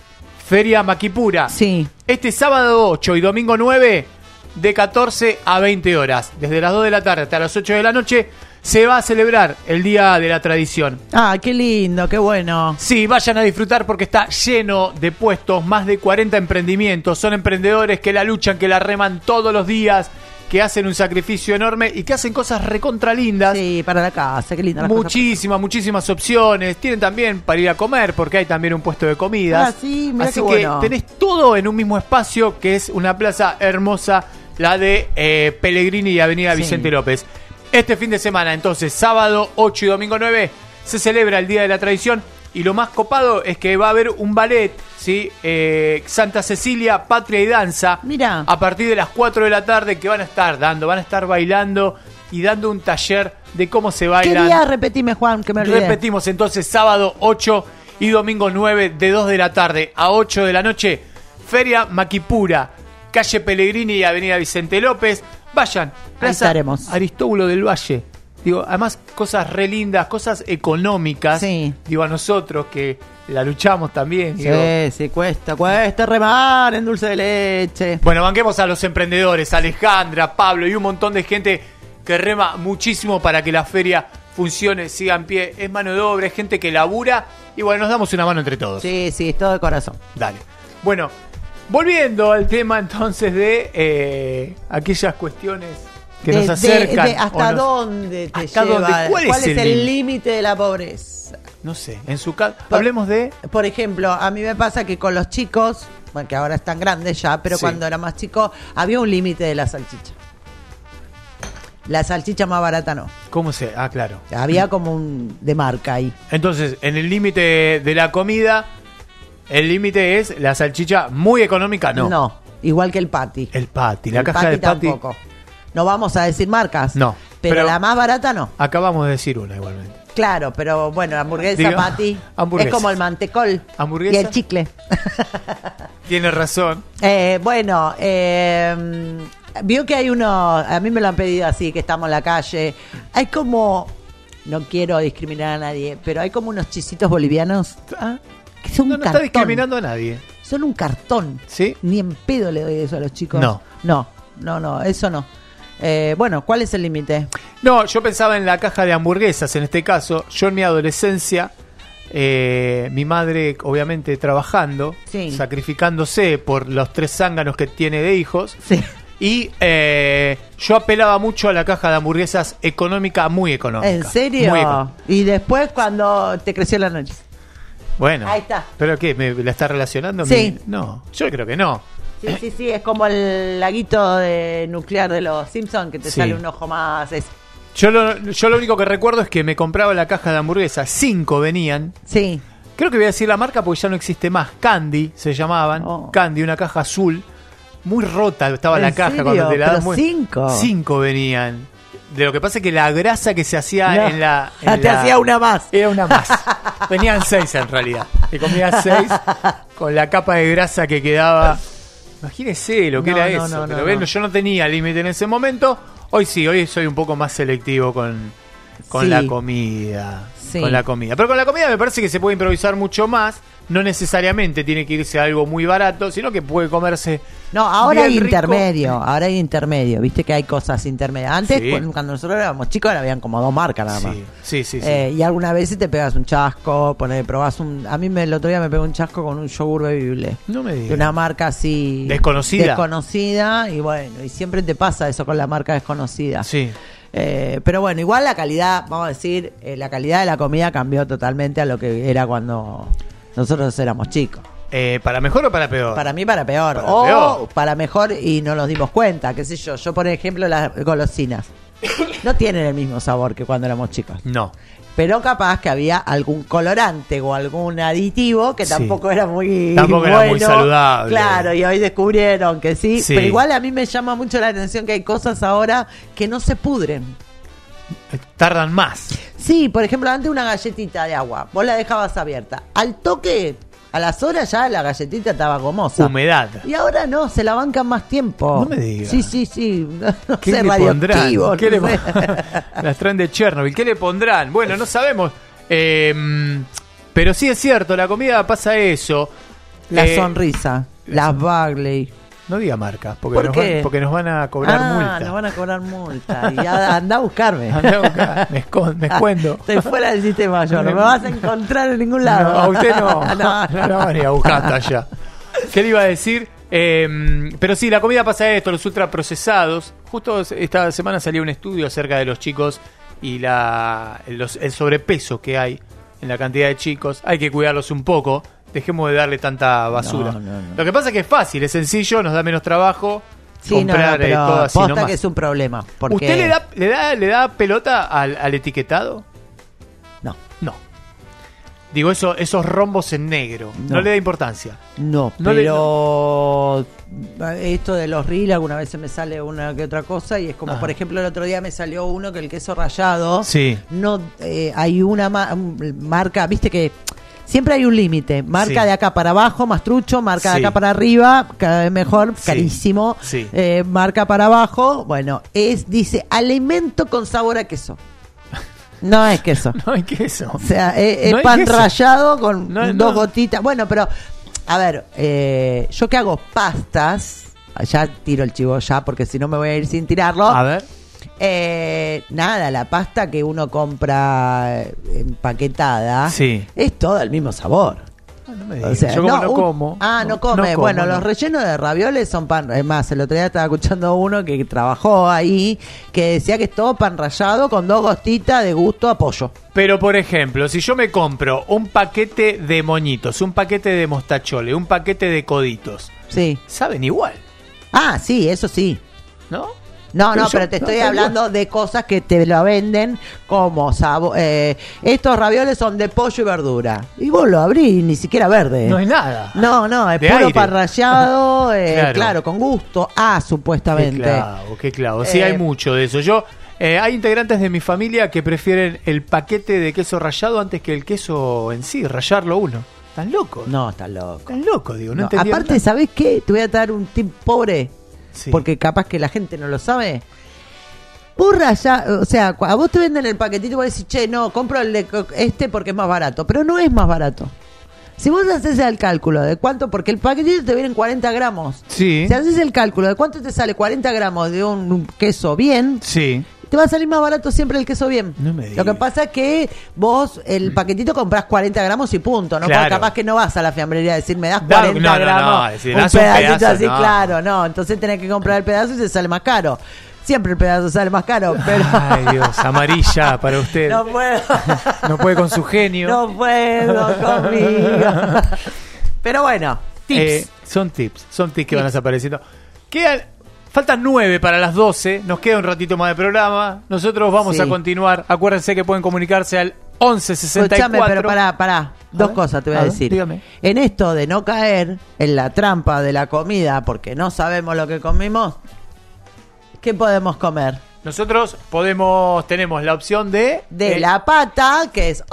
Feria Maquipura. Sí. Este sábado 8 y domingo 9, de 14 a 20 horas. Desde las 2 de la tarde hasta las 8 de la noche, se va a celebrar el Día de la Tradición. Qué lindo, qué bueno. Sí, vayan a disfrutar porque está lleno de puestos, más de 40 emprendimientos. Son emprendedores que la luchan, que la reman todos los días, que hacen un sacrificio enorme y que hacen cosas recontra lindas. Sí, para la casa, qué linda. Muchísimas opciones. Tienen también para ir a comer porque hay también un puesto de comidas. Sí, así que tenés todo en un mismo espacio, que es una plaza hermosa, la de Pellegrini y Avenida Vicente López. Este fin de semana, entonces, sábado 8 y domingo 9, se celebra el Día de la Tradición. Y lo más copado es que va a haber un ballet, ¿sí? Santa Cecilia, Patria y Danza. Mirá. A partir de las 4 de la tarde, que van a estar bailando y dando un taller de cómo se baila. ¿Qué día? Repetime, Juan, que me olvidé. Repetimos entonces, sábado 8 y domingo 9, de 2 de la tarde a 8 de la noche, Feria Maquipura, calle Pellegrini y Avenida Vicente López. Vayan, Plaza Aristóbulo del Valle. Digo, además, cosas re lindas, cosas económicas. Sí. Digo, a nosotros que la luchamos también. Digo. Sí, cuesta remar en dulce de leche. Bueno, banquemos a los emprendedores, Alejandra, Pablo y un montón de gente que rema muchísimo para que la feria funcione, siga en pie. Es mano de obra, es gente que labura. Y bueno, nos damos una mano entre todos. Sí, es todo de corazón. Dale. Bueno, volviendo al tema entonces de aquellas cuestiones que nos acercan. ¿Hasta dónde te lleva? ¿Cuál es el límite de la pobreza? No sé, en su caso, hablemos de... Por ejemplo, a mí me pasa que con los chicos, bueno, que ahora están grandes ya, pero cuando era más chico, había un límite de la salchicha. La salchicha más barata no. ¿Cómo se? Claro. Había como un de marca ahí. Entonces, en el límite de la comida, el límite es la salchicha muy económica, ¿no? No, igual que el patty. La caja de patty tampoco. No vamos a decir marcas. No. Pero la más barata no. Acabamos de decir una igualmente. Claro, pero bueno, la hamburguesa patty es como el mantecol. ¿Hamburguesa? Y el chicle. Tiene razón. Vio que hay uno, a mí me lo han pedido así, que estamos en la calle. Hay como, no quiero discriminar a nadie, pero hay como unos chisitos bolivianos que son un cartón. No está discriminando a nadie. Son un cartón. ¿Sí? Ni en pedo le doy eso a los chicos. No, eso no. Bueno, ¿cuál es el límite? No, yo pensaba en la caja de hamburguesas, en este caso. Yo en mi adolescencia, mi madre obviamente trabajando, sacrificándose por los 3 zánganos que tiene de hijos. Sí. Y yo apelaba mucho a la caja de hamburguesas económica, muy económica. ¿En serio? Y después cuando te creció la noche. Bueno. Ahí está. ¿Pero qué? ¿Me la está relacionando? Sí. No, yo creo que no. Sí, es como el laguito nuclear de los Simpsons, que te sale un ojo más. Yo lo único que recuerdo es que me compraba la caja de hamburguesas, 5 venían. Sí. Creo que voy a decir la marca porque ya no existe más. Candy se llamaban. Candy, una caja azul. Muy rota estaba la caja cuando te la Pero daban. 5. 5 venían. De lo que pasa es que la grasa que se hacía en la... te hacía una más. Era una más. Venían 6 en realidad. Te comías 6 con la capa de grasa que quedaba. Imagínese lo que era eso. Pero ven, yo no tenía límite en ese momento. Hoy sí, hoy soy un poco más selectivo con la comida. Sí. Con la comida. Pero con la comida me parece que se puede improvisar mucho más. No necesariamente tiene que irse a algo muy barato, sino que puede comerse. No, ahora hay rico. Ahora hay intermedio. Viste que hay cosas intermedias. Antes, cuando nosotros éramos chicos, habían como 2 marcas nada más. Sí. Y alguna vez te pegas un chasco, probás un... A mí el otro día me pegó un chasco con un yogur bebible. No me digas. De una marca así... Desconocida. Y bueno, y siempre te pasa eso con la marca desconocida. Sí. Pero bueno, igual la calidad, vamos a decir, la calidad de la comida cambió totalmente a lo que era cuando nosotros éramos chicos. ¿Para mejor o para peor? Para mí para peor. Para mejor y no nos dimos cuenta, qué sé yo. Yo, por ejemplo, las golosinas no tienen el mismo sabor que cuando éramos chicos. No. Pero capaz que había algún colorante o algún aditivo que tampoco era muy era muy saludable. Claro, y hoy descubrieron que sí. Pero igual a mí me llama mucho la atención que hay cosas ahora que no se pudren. Tardan más. Sí, por ejemplo, antes una galletita de agua, vos la dejabas abierta. Al toque, a las horas ya la galletita estaba gomosa. Humedad. Y ahora no, se la bancan más tiempo. No me digas. Sí. No ¿Qué sé, le pondrán? No Las traen de Chernobyl. ¿Qué le pondrán? Bueno, no sabemos. Pero sí es cierto, la comida pasa eso. La sonrisa, las Bagley. No diga marcas, porque nos van a cobrar multa. Nos van a cobrar multa. Y anda a buscarme. Me escondo. Estoy fuera del sistema yo. No me vas a encontrar en ningún lado. No, a usted no. No van a ir a buscar hasta allá. ¿Qué le iba a decir? Pero sí, la comida pasa esto, los ultraprocesados. Justo esta semana salió un estudio acerca de los chicos y el sobrepeso que hay en la cantidad de chicos. Hay que cuidarlos un poco. Dejemos de darle tanta basura. No. Lo que pasa es que es fácil, es sencillo, nos da menos trabajo comprar pero todo así posta nomás. Que es un problema. Porque... ¿Usted le da pelota al etiquetado? No. Digo, esos rombos en negro. No le da importancia. No, pero esto de los reels alguna vez se me sale una que otra cosa y es como, por ejemplo, el otro día me salió uno que el queso rallado. Sí. No, hay una marca, viste que siempre hay un límite. Marca de acá para abajo, más trucho. Marca de acá para arriba, cada vez mejor, carísimo. Sí. Marca para abajo, bueno, dice alimento con sabor a queso. No es queso. No hay queso. O sea, es pan rallado con 2 gotitas. Bueno, pero, a ver, yo que hago pastas, ya tiro el chivo ya, porque si no me voy a ir sin tirarlo. A ver. Nada, la pasta que uno compra empaquetada es todo el mismo sabor. No me digas. O sea, yo como no como. No come. Bueno, los rellenos de ravioles son pan. Es más, el otro día estaba escuchando uno que trabajó ahí que decía que es todo pan rallado con 2 gotitas de gusto a pollo. Pero, por ejemplo, si yo me compro un paquete de moñitos, un paquete de mostachole, un paquete de coditos, saben igual. Sí, eso sí. ¿No? No, pero te estoy hablando de cosas que te lo venden como estos ravioles son de pollo y verdura. Y vos lo abrís, ni siquiera verde. No es nada. No, es puro pan rallado, claro, con gusto. Supuestamente. Qué clavo. Sí, hay mucho de eso. Hay integrantes de mi familia que prefieren el paquete de queso rallado antes que el queso en sí, rallarlo uno. ¿Están locos? No, están locos. Están locos, digo. No entendí. Aparte, ¿sabés qué? Te voy a dar un tip pobre. Sí. Porque capaz que la gente no lo sabe. Vos rayás, o sea, a vos te venden el paquetito y vos decís, che, no, compro el de porque es más barato. Pero no es más barato. Si vos haces el cálculo de cuánto, porque el paquetito te viene en 40 gramos. Sí. Si haces el cálculo de cuánto te sale 40 gramos de un queso bien, te va a salir más barato siempre el queso bien. No me digas. Lo que pasa es que vos el paquetito comprás 40 gramos y punto, ¿no? Porque capaz que no vas a la fiambrería a decir, me das 40 gramos, decir, un pedacito así, claro, no. Entonces tenés que comprar el pedazo y se sale más caro. Siempre el pedazo sale más caro, pero... Ay, Dios, amarilla para usted. No puedo. No puede con su genio. No puedo conmigo. Pero bueno, tips. Son tips que van desapareciendo. Faltan 9 para las 12. Nos queda un ratito más de programa. Nosotros vamos a continuar. Acuérdense que pueden comunicarse al 11 64. Escuchame, pero pará. Dos cosas te voy a decir. Dígame. En esto de no caer en la trampa de la comida porque no sabemos lo que comimos, ¿qué podemos comer? Nosotros tenemos la opción de la pata, que es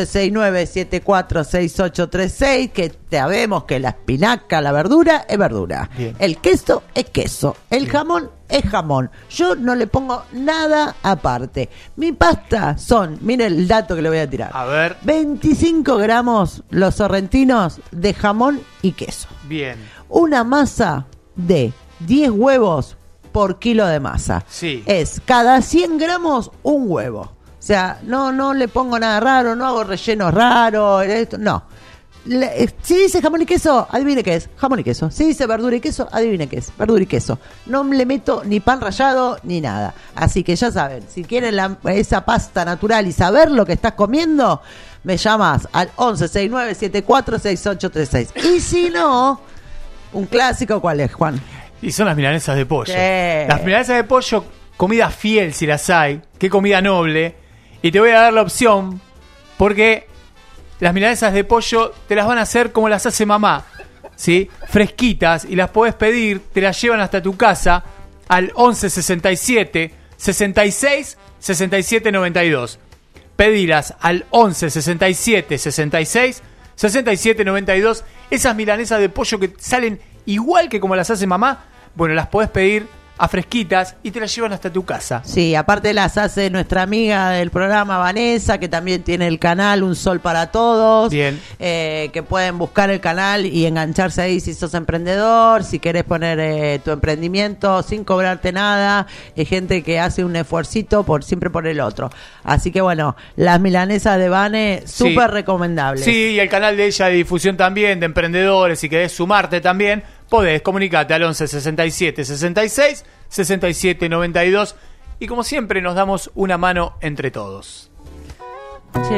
1169746836, que sabemos que la espinaca, la verdura, es verdura. Bien. El queso es queso. El jamón es jamón. Yo no le pongo nada aparte. Mi pasta miren el dato que le voy a tirar. A ver. 25 gramos los sorrentinos de jamón y queso. Bien. Una masa de 10 huevos por kilo de masa. Sí. Es cada 100 gramos un huevo. O sea, no le pongo nada raro, no hago rellenos raros, no. Si dice jamón y queso, adivine qué es, jamón y queso. Si dice verdura y queso, adivine qué es, verdura y queso. No le meto ni pan rallado ni nada. Así que ya saben, si quieren esa pasta natural y saber lo que estás comiendo, me llamas al 1169746836. Y si no, un clásico, ¿cuál es, Juan? Y son las milanesas de pollo. Sí. Las milanesas de pollo, comida fiel si las hay. Qué comida noble. Y te voy a dar la opción porque las milanesas de pollo te las van a hacer como las hace mamá, ¿sí? Fresquitas, y las podés pedir, te las llevan hasta tu casa al 1167 66 67 92. Pedilas al 1167 66 67 92. Esas milanesas de pollo que salen igual que como las hace mamá, bueno, las podés pedir a fresquitas y te las llevan hasta tu casa. Sí, aparte las hace nuestra amiga del programa, Vanessa, que también tiene el canal Un Sol para Todos. Bien. Que pueden buscar el canal y engancharse ahí si sos emprendedor, si querés poner tu emprendimiento sin cobrarte nada. Hay gente que hace un esfuercito siempre por el otro. Así que bueno, las milanesas de Vane, súper recomendables. Sí, y el canal de ella de difusión también, de emprendedores, si querés sumarte también, podés comunicarte al 11 67 66 67 92 y como siempre nos damos una mano entre todos. Che,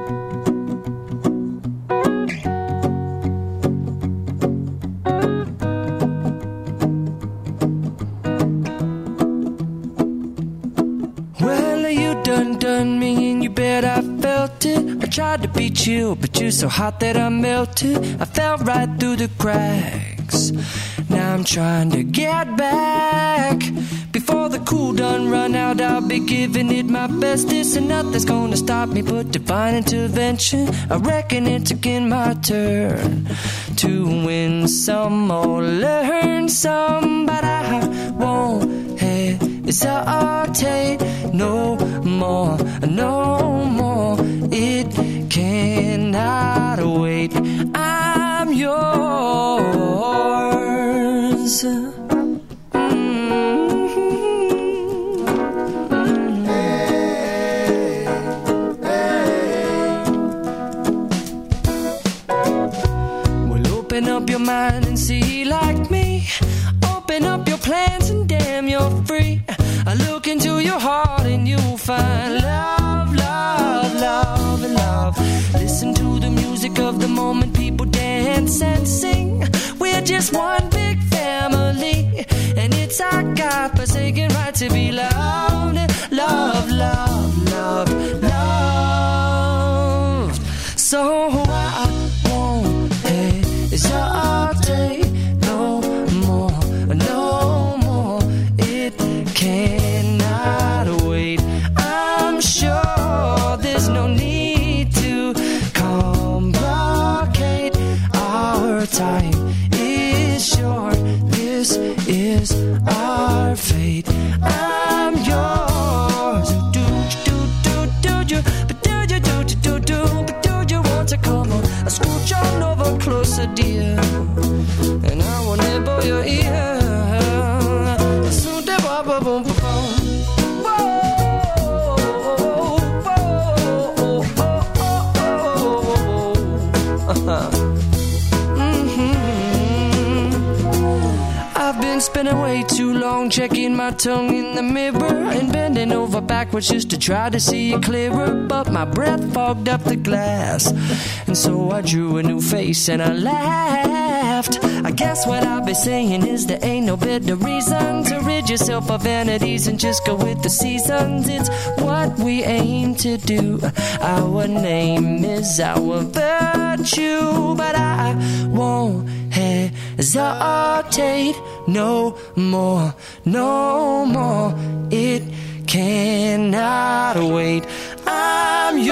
Well, you done me and you bet I felt it. I tried to be chill, but you're so hot that I melted. I fell right through the cracks. Now I'm trying to get back. Before the cool done run out, I'll be giving it my best. This and nothing's gonna stop me but divine intervention. I reckon it's again my turn to win some or learn some, but I won't hesitate no more, no more. It cannot wait. I'm yours. Open up your mind and see like me. Open up your plans and damn, you're free. I look into your heart and you'll find love, love, love, love. Listen to the music of the moment, people dance and sing. We're just one big family, and it's our God-forsaken right to be loved, love, love, love, loved. So I won't hesitate no more, no more. It cannot wait. I'm sure there's no need to complicate. Our time is short. This is our fate. I'm yours. Do you? But do you? But do you want to come on? I scooch on over closer, dear, and I will nibble your ear. So I've been spending way too long checking my tongue in the mirror and bending over backwards just to try to see it clearer, but my breath fogged up the glass, and so I drew a new face and I laughed. laughed. I guess what I'll be saying is there ain't no better reason to rid yourself of vanities and just go with the seasons. It's what we aim to do. Our name is our virtue, but I won't hesitate no more, no more. It cannot wait. I'm yours.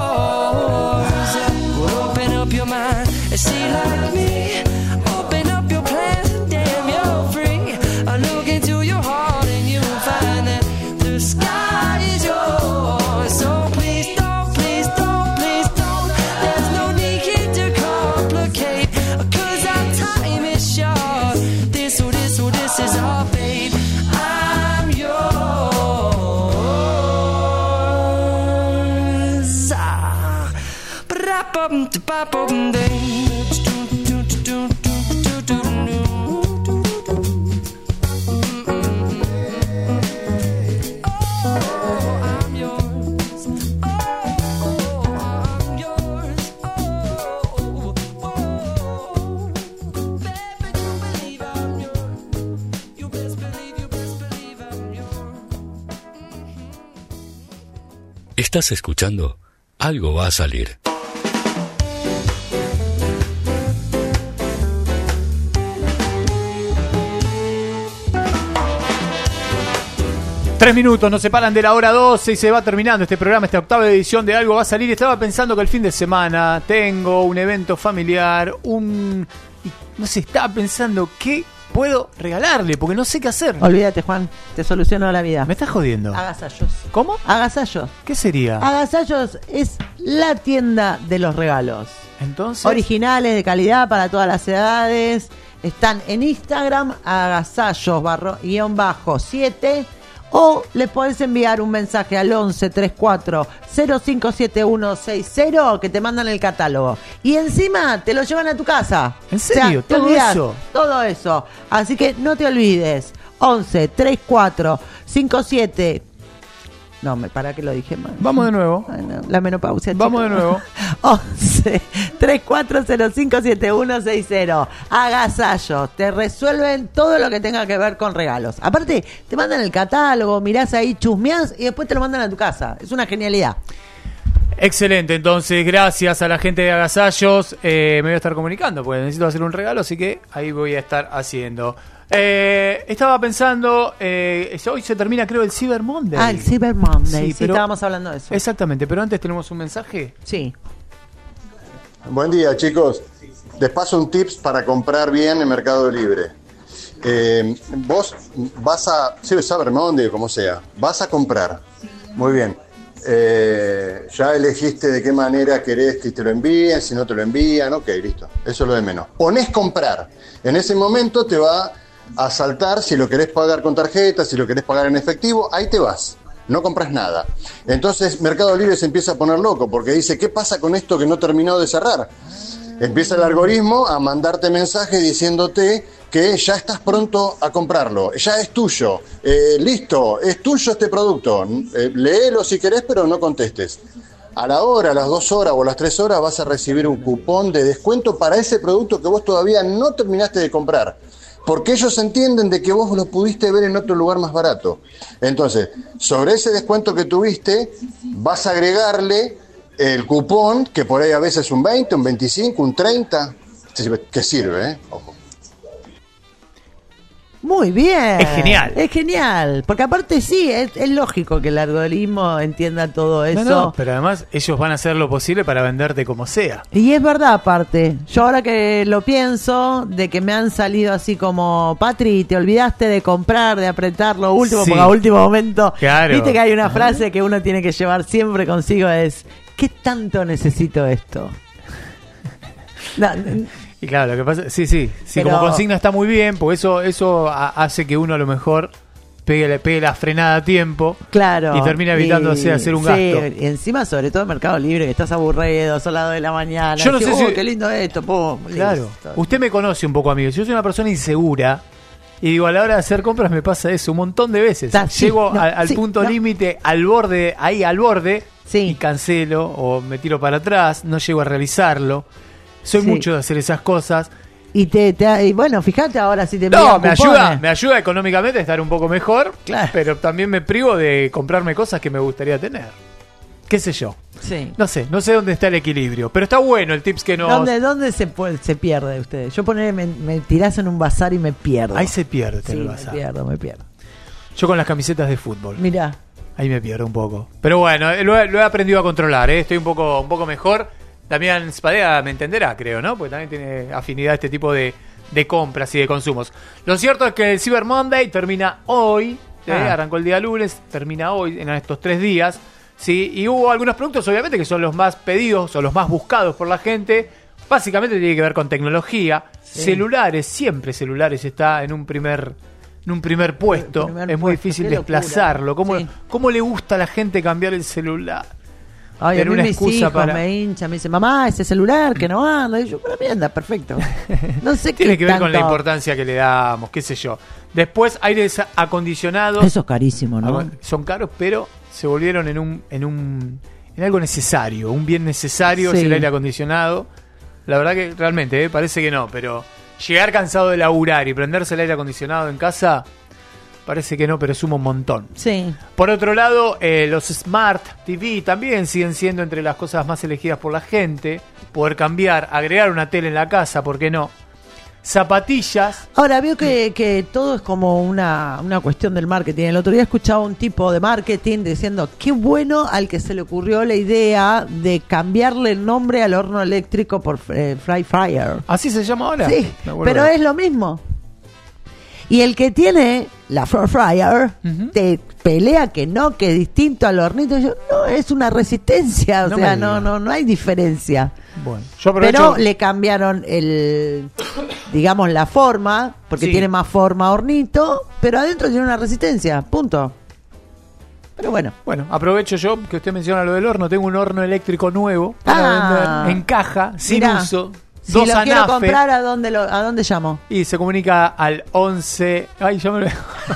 Well, open up your mind and see like me. Open up your plans and damn, you're free. I look into your heart and you'll find that the sky is yours. So please don't, please don't, please don't. There's no need to complicate, 'cause our time is short. This is our fate. I'm yours. Estás escuchando Algo va a salir. Tres minutos nos separan de la hora 12 y se va terminando este programa, esta octava edición de Algo va a salir. Estaba pensando que el fin de semana tengo un evento familiar, no sé, estaba pensando qué puedo regalarle, porque no sé qué hacer. Olvídate, Juan, te soluciono la vida. ¿Me estás jodiendo? Agasallos. ¿Cómo? Agasallos. ¿Qué sería? Agasallos es la tienda de los regalos. Entonces, originales, de calidad, para todas las edades. Están en Instagram, agasallos_7, o le podés enviar un mensaje al 11 34 057160 que te mandan el catálogo. Y encima te lo llevan a tu casa. ¿En serio? O sea, ¿Todo eso? Todo eso. Así que no te olvides. 11 34 57. No, para que lo dije mal. Vamos de nuevo. Bueno, la menopausia. Vamos de nuevo. 11 34057160. Agasallos. Te resuelven todo lo que tenga que ver con regalos. Aparte, te mandan el catálogo, mirás ahí, chusmeás y después te lo mandan a tu casa. Es una genialidad. Excelente, entonces gracias a la gente de Agasallos. Me voy a estar comunicando porque necesito hacer un regalo, así que ahí voy a estar haciendo. Estaba pensando, hoy se termina creo el Cyber Monday. El Cyber Monday, sí, estábamos hablando de eso. Exactamente, pero antes tenemos un mensaje. Sí. Buen día, chicos. Les paso un tips para comprar bien en Mercado Libre. Vos vas a... Sí, Cyber Monday, como sea. Vas a comprar. Muy bien. Ya elegiste de qué manera querés que te lo envíen, si no te lo envían, ok, listo. Eso es lo de menos. Ponés comprar. En ese momento te va a saltar si lo querés pagar con tarjeta, si lo querés pagar en efectivo, ahí te vas. No compras nada. Entonces Mercado Libre se empieza a poner loco porque dice, ¿qué pasa con esto que no terminó de cerrar? Empieza el algoritmo a mandarte mensajes diciéndote que ya estás pronto a comprarlo, ya es tuyo, listo, es tuyo este producto, léelo si querés, pero no contestes. A la hora, a las 2 horas o a las 3 horas vas a recibir un cupón de descuento para ese producto que vos todavía no terminaste de comprar. Porque ellos entienden de que vos lo pudiste ver en otro lugar más barato. Entonces, sobre ese descuento que tuviste, vas a agregarle el cupón, que por ahí a veces un 20, un 25, un 30, que sirve, Ojo. Muy bien. Es genial. Es genial. Porque aparte sí, es lógico que el algoritmo entienda todo eso. No, pero además ellos van a hacer lo posible para venderte como sea. Y es verdad, aparte. Yo ahora que lo pienso, de que me han salido así como, Patri, te olvidaste de comprar, de apretar lo último, Sí. porque a último momento. Claro. Viste que hay una frase que uno tiene que llevar siempre consigo, es, ¿qué tanto necesito esto? No, Y claro, lo que pasa, sí, Pero- como consigna está muy bien, porque eso hace que uno a lo mejor pegue la frenada a tiempo. claro. Y termina evitándose hacer un sí, gasto. Y encima, sobre todo en Mercado Libre, que estás aburrido, son las 2 de la mañana. Yo no decís, sé si- qué lindo esto, pum, Claro. listo. Usted me conoce un poco, amigo. Yo soy una persona insegura. Y digo, a la hora de hacer compras me pasa eso un montón de veces. Sí, Llego no, al sí, punto no. límite, al borde, Sí. y cancelo o me tiro para atrás, no llego a realizarlo. Soy Sí. mucho de hacer esas cosas. Y bueno, fíjate ahora si te No, envían me cupones. ayuda económicamente a estar un poco mejor, Claro. pero también me privo de comprarme cosas que me gustaría tener. ¿Qué sé yo? Sí. No sé dónde está el equilibrio, pero está bueno el tips que nos... ¿Dónde se pierde usted? Yo me tirás en un bazar y me pierdo. Ahí se pierde Sí, en el me bazar. pierdo. Yo con las camisetas de fútbol. Mirá. Ahí me pierdo un poco. Pero bueno, lo he aprendido a controlar, ¿eh? Estoy un poco mejor. Damián Spadea me entenderá, creo, ¿no? Porque también tiene afinidad a este tipo de compras y de consumos. Lo cierto es que el Cyber Monday termina hoy. Arrancó el día lunes, termina hoy, en estos 3 días. Sí, y hubo algunos productos, obviamente, que son los más pedidos o los más buscados por la gente. Básicamente tiene que ver con tecnología. Sí. Celulares, siempre celulares está en un primer puesto. Es muy difícil desplazarlo. ¿Cómo le gusta a la gente cambiar el celular? Ay, a Tener mí una mis excusa hijos para... me hinchan, me dicen, mamá, ese celular que no anda. Y yo, para mí anda perfecto. No sé qué Tiene que ver con la tanto- importancia que le damos, qué sé yo. Después, aires acondicionados. Eso es carísimo, ¿no? Son caros, pero se volvieron en algo necesario, un bien necesario, Sí. es el aire acondicionado. La verdad que realmente, parece que no, pero llegar cansado de laburar y prenderse el aire acondicionado en casa, parece que no, pero suma un montón. Sí. Por otro lado, los Smart TV también siguen siendo entre las cosas más elegidas por la gente. Poder cambiar, agregar una tele en la casa, ¿por qué no? Zapatillas. Ahora, veo que todo es como una cuestión del marketing. El otro día escuchaba un tipo de marketing diciendo, qué bueno al que se le ocurrió la idea de cambiarle el nombre al horno eléctrico por Fry Fryer. ¿Así se llama ahora? Sí, Me acuerdo. pero es lo mismo. Y el que tiene la Fry Fryer te pelea que no, que es distinto al hornito. Yo, no, es una resistencia, o No sea, me diga. no hay diferencia. Bueno, yo aprovecho... Pero le cambiaron digamos, la forma, porque Sí. tiene más forma hornito, pero adentro tiene una resistencia, punto. Pero bueno. Bueno, aprovecho yo que usted menciona lo del horno. Tengo un horno eléctrico nuevo para vender en caja, sin Mirá, uso. Si 2 lo quiero anafe. comprar, ¿a dónde llamo? Y se comunica al 11... Ay, ya me lo...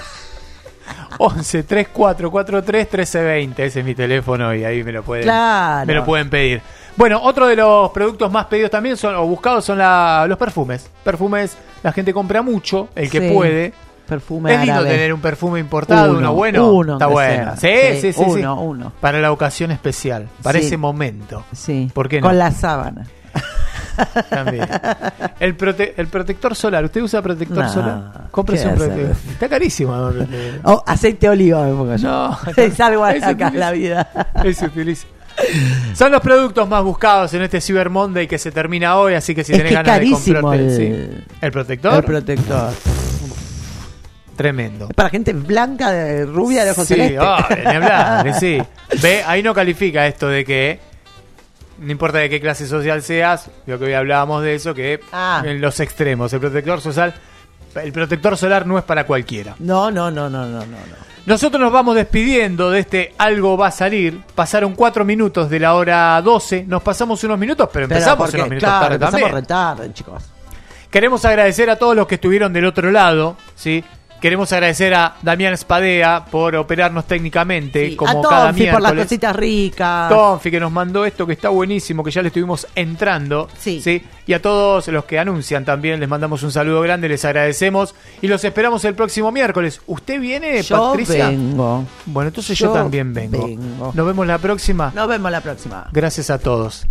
11 3443 1320. Ese es mi teléfono y ahí me lo pueden pedir. Bueno, otro de los productos más pedidos también o buscados son los perfumes. Perfumes, la gente compra mucho, el que Sí. puede. Perfume Es lindo árabe. tener un perfume importado, uno bueno. Uno, está que bueno. sea. Sí. Uno. Para la ocasión especial, para Sí. ese momento. Sí. ¿Por qué no? Con la sábana. También. El protector solar. ¿Usted usa protector No, solar? Cómprese ¿qué un hacer? protector. Está carísimo. Aceite de oliva me pongo yo. No, Salgo a ese sacar utiliza- la vida. Ese utiliza. Son los productos más buscados en este Cyber Monday que se termina hoy, así que si Es tenés que ganas de carísimo comprarte el protector, El protector. tremendo. Es para gente blanca, rubia, de ojos Sí, celestes. ni hablar, sí. Ve, ahí no califica esto de que no importa de qué clase social seas, lo que hoy hablábamos de eso, que en los extremos, el protector solar no es para cualquiera. No. Nosotros nos vamos despidiendo de este Algo va a salir. Pasaron 4 minutos de la hora 12. Nos pasamos unos minutos, pero empezamos unos minutos tarde también. Empezamos retarde, chicos. Queremos agradecer a todos los que estuvieron del otro lado, ¿sí? Queremos agradecer a Damián Spadea por operarnos técnicamente, como a cada Tonfi por las miércoles. cositas ricas. Tonfi que nos mandó esto que está buenísimo, que ya le estuvimos entrando. Sí. Y a todos los que anuncian también les mandamos un saludo grande, les agradecemos y los esperamos el próximo miércoles. ¿Usted viene, Yo Patricia? vengo. Bueno, entonces yo también vengo. Nos vemos la próxima. Nos vemos la próxima. Gracias a todos.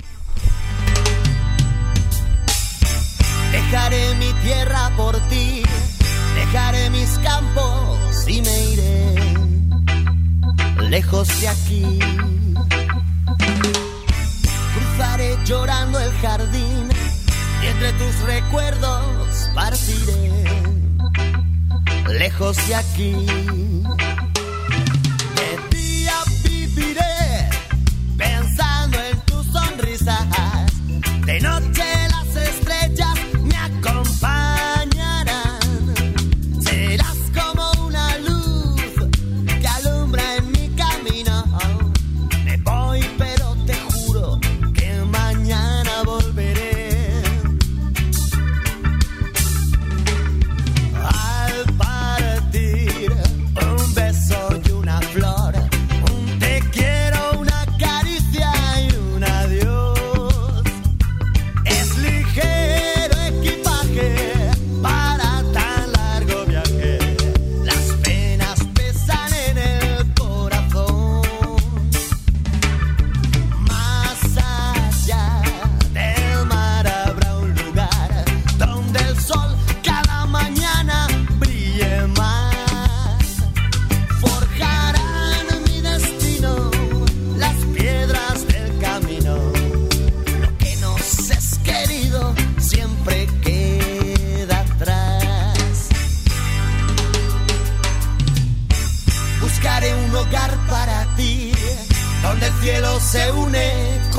Dejaré mi tierra por ti, dejaré mis campos y me iré lejos de aquí. Cruzaré llorando el jardín y entre tus recuerdos partiré lejos de aquí. De día viviré pensando en tus sonrisas, de noche las estrellas me acompañarán. Serás como una luz que alumbra en mi camino. Me voy, pero te juro que mañana volveré. Al partir, un beso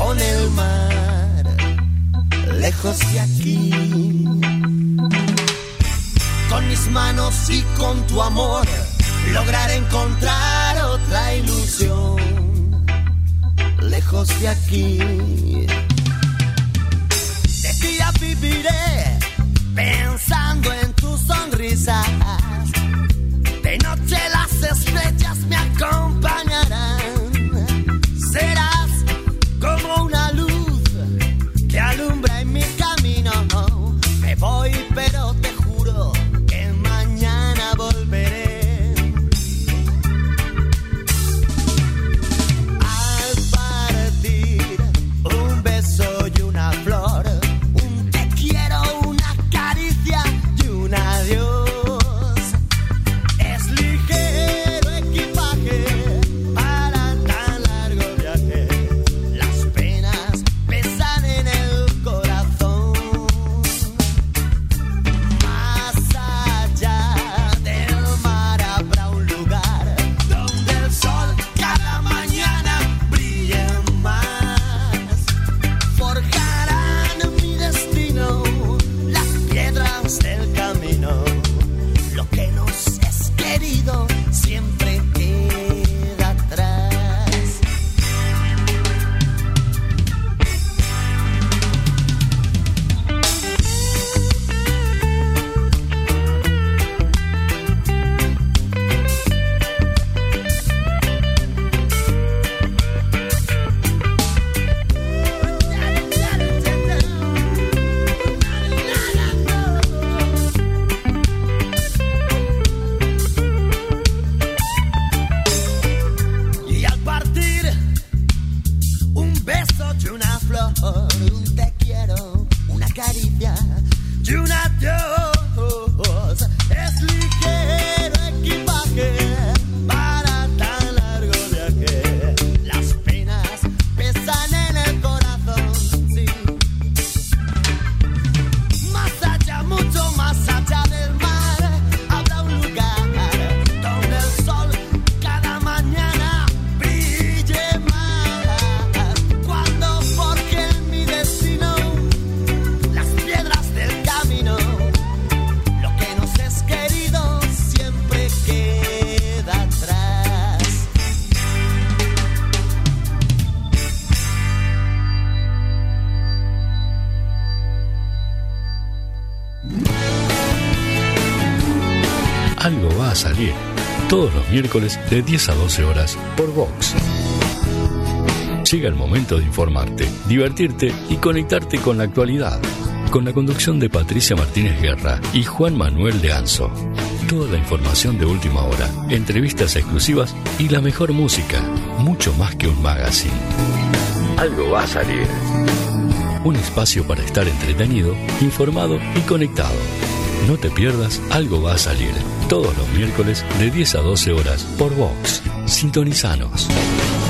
con el mar, lejos de aquí. Con mis manos y con tu amor lograr encontrar otra ilusión, lejos de aquí. De día viviré pensando en tus sonrisas, de noche las estrellas me acompañarán. Serás como una luz que alumbra en mi camino. Me voy, pero te juro que mañana volveré. Al partir, un beso y una flor, un te quiero, una caricia y un adiós. Es ligero equipaje para tan largo viaje. Las penas pesan en el corazón. Más allá del mar habrá un lugar donde el sol cada mañana brille más. Forjarán mi destino las piedras del camino. Lo que nos es querido siempre queda atrás. Y al partir, un beso y una flor, un te quiero, una caricia y un adiós. Es ligero equipaje para tan largo viaje. Las penas pesan en el corazón, sí. Más allá, mucho más allá del mar, habrá un lugar donde el sol cada mañana brille más. Cuando forje mi destino las piedras del camino, lo que nos es querido siempre queda atrás. Algo va a salir. Todos los miércoles de 10 a 12 horas por Vox. Llega el momento de informarte, divertirte y conectarte con la actualidad. Con la conducción de Patricia Martínez Guerra y Juan Manuel de Anzo. Toda la información de última hora, entrevistas exclusivas y la mejor música. Mucho más que un magazine. Algo va a salir. Un espacio para estar entretenido, informado y conectado. No te pierdas Algo va a salir. Todos los miércoles de 10 a 12 horas por Vox. Sintonizanos.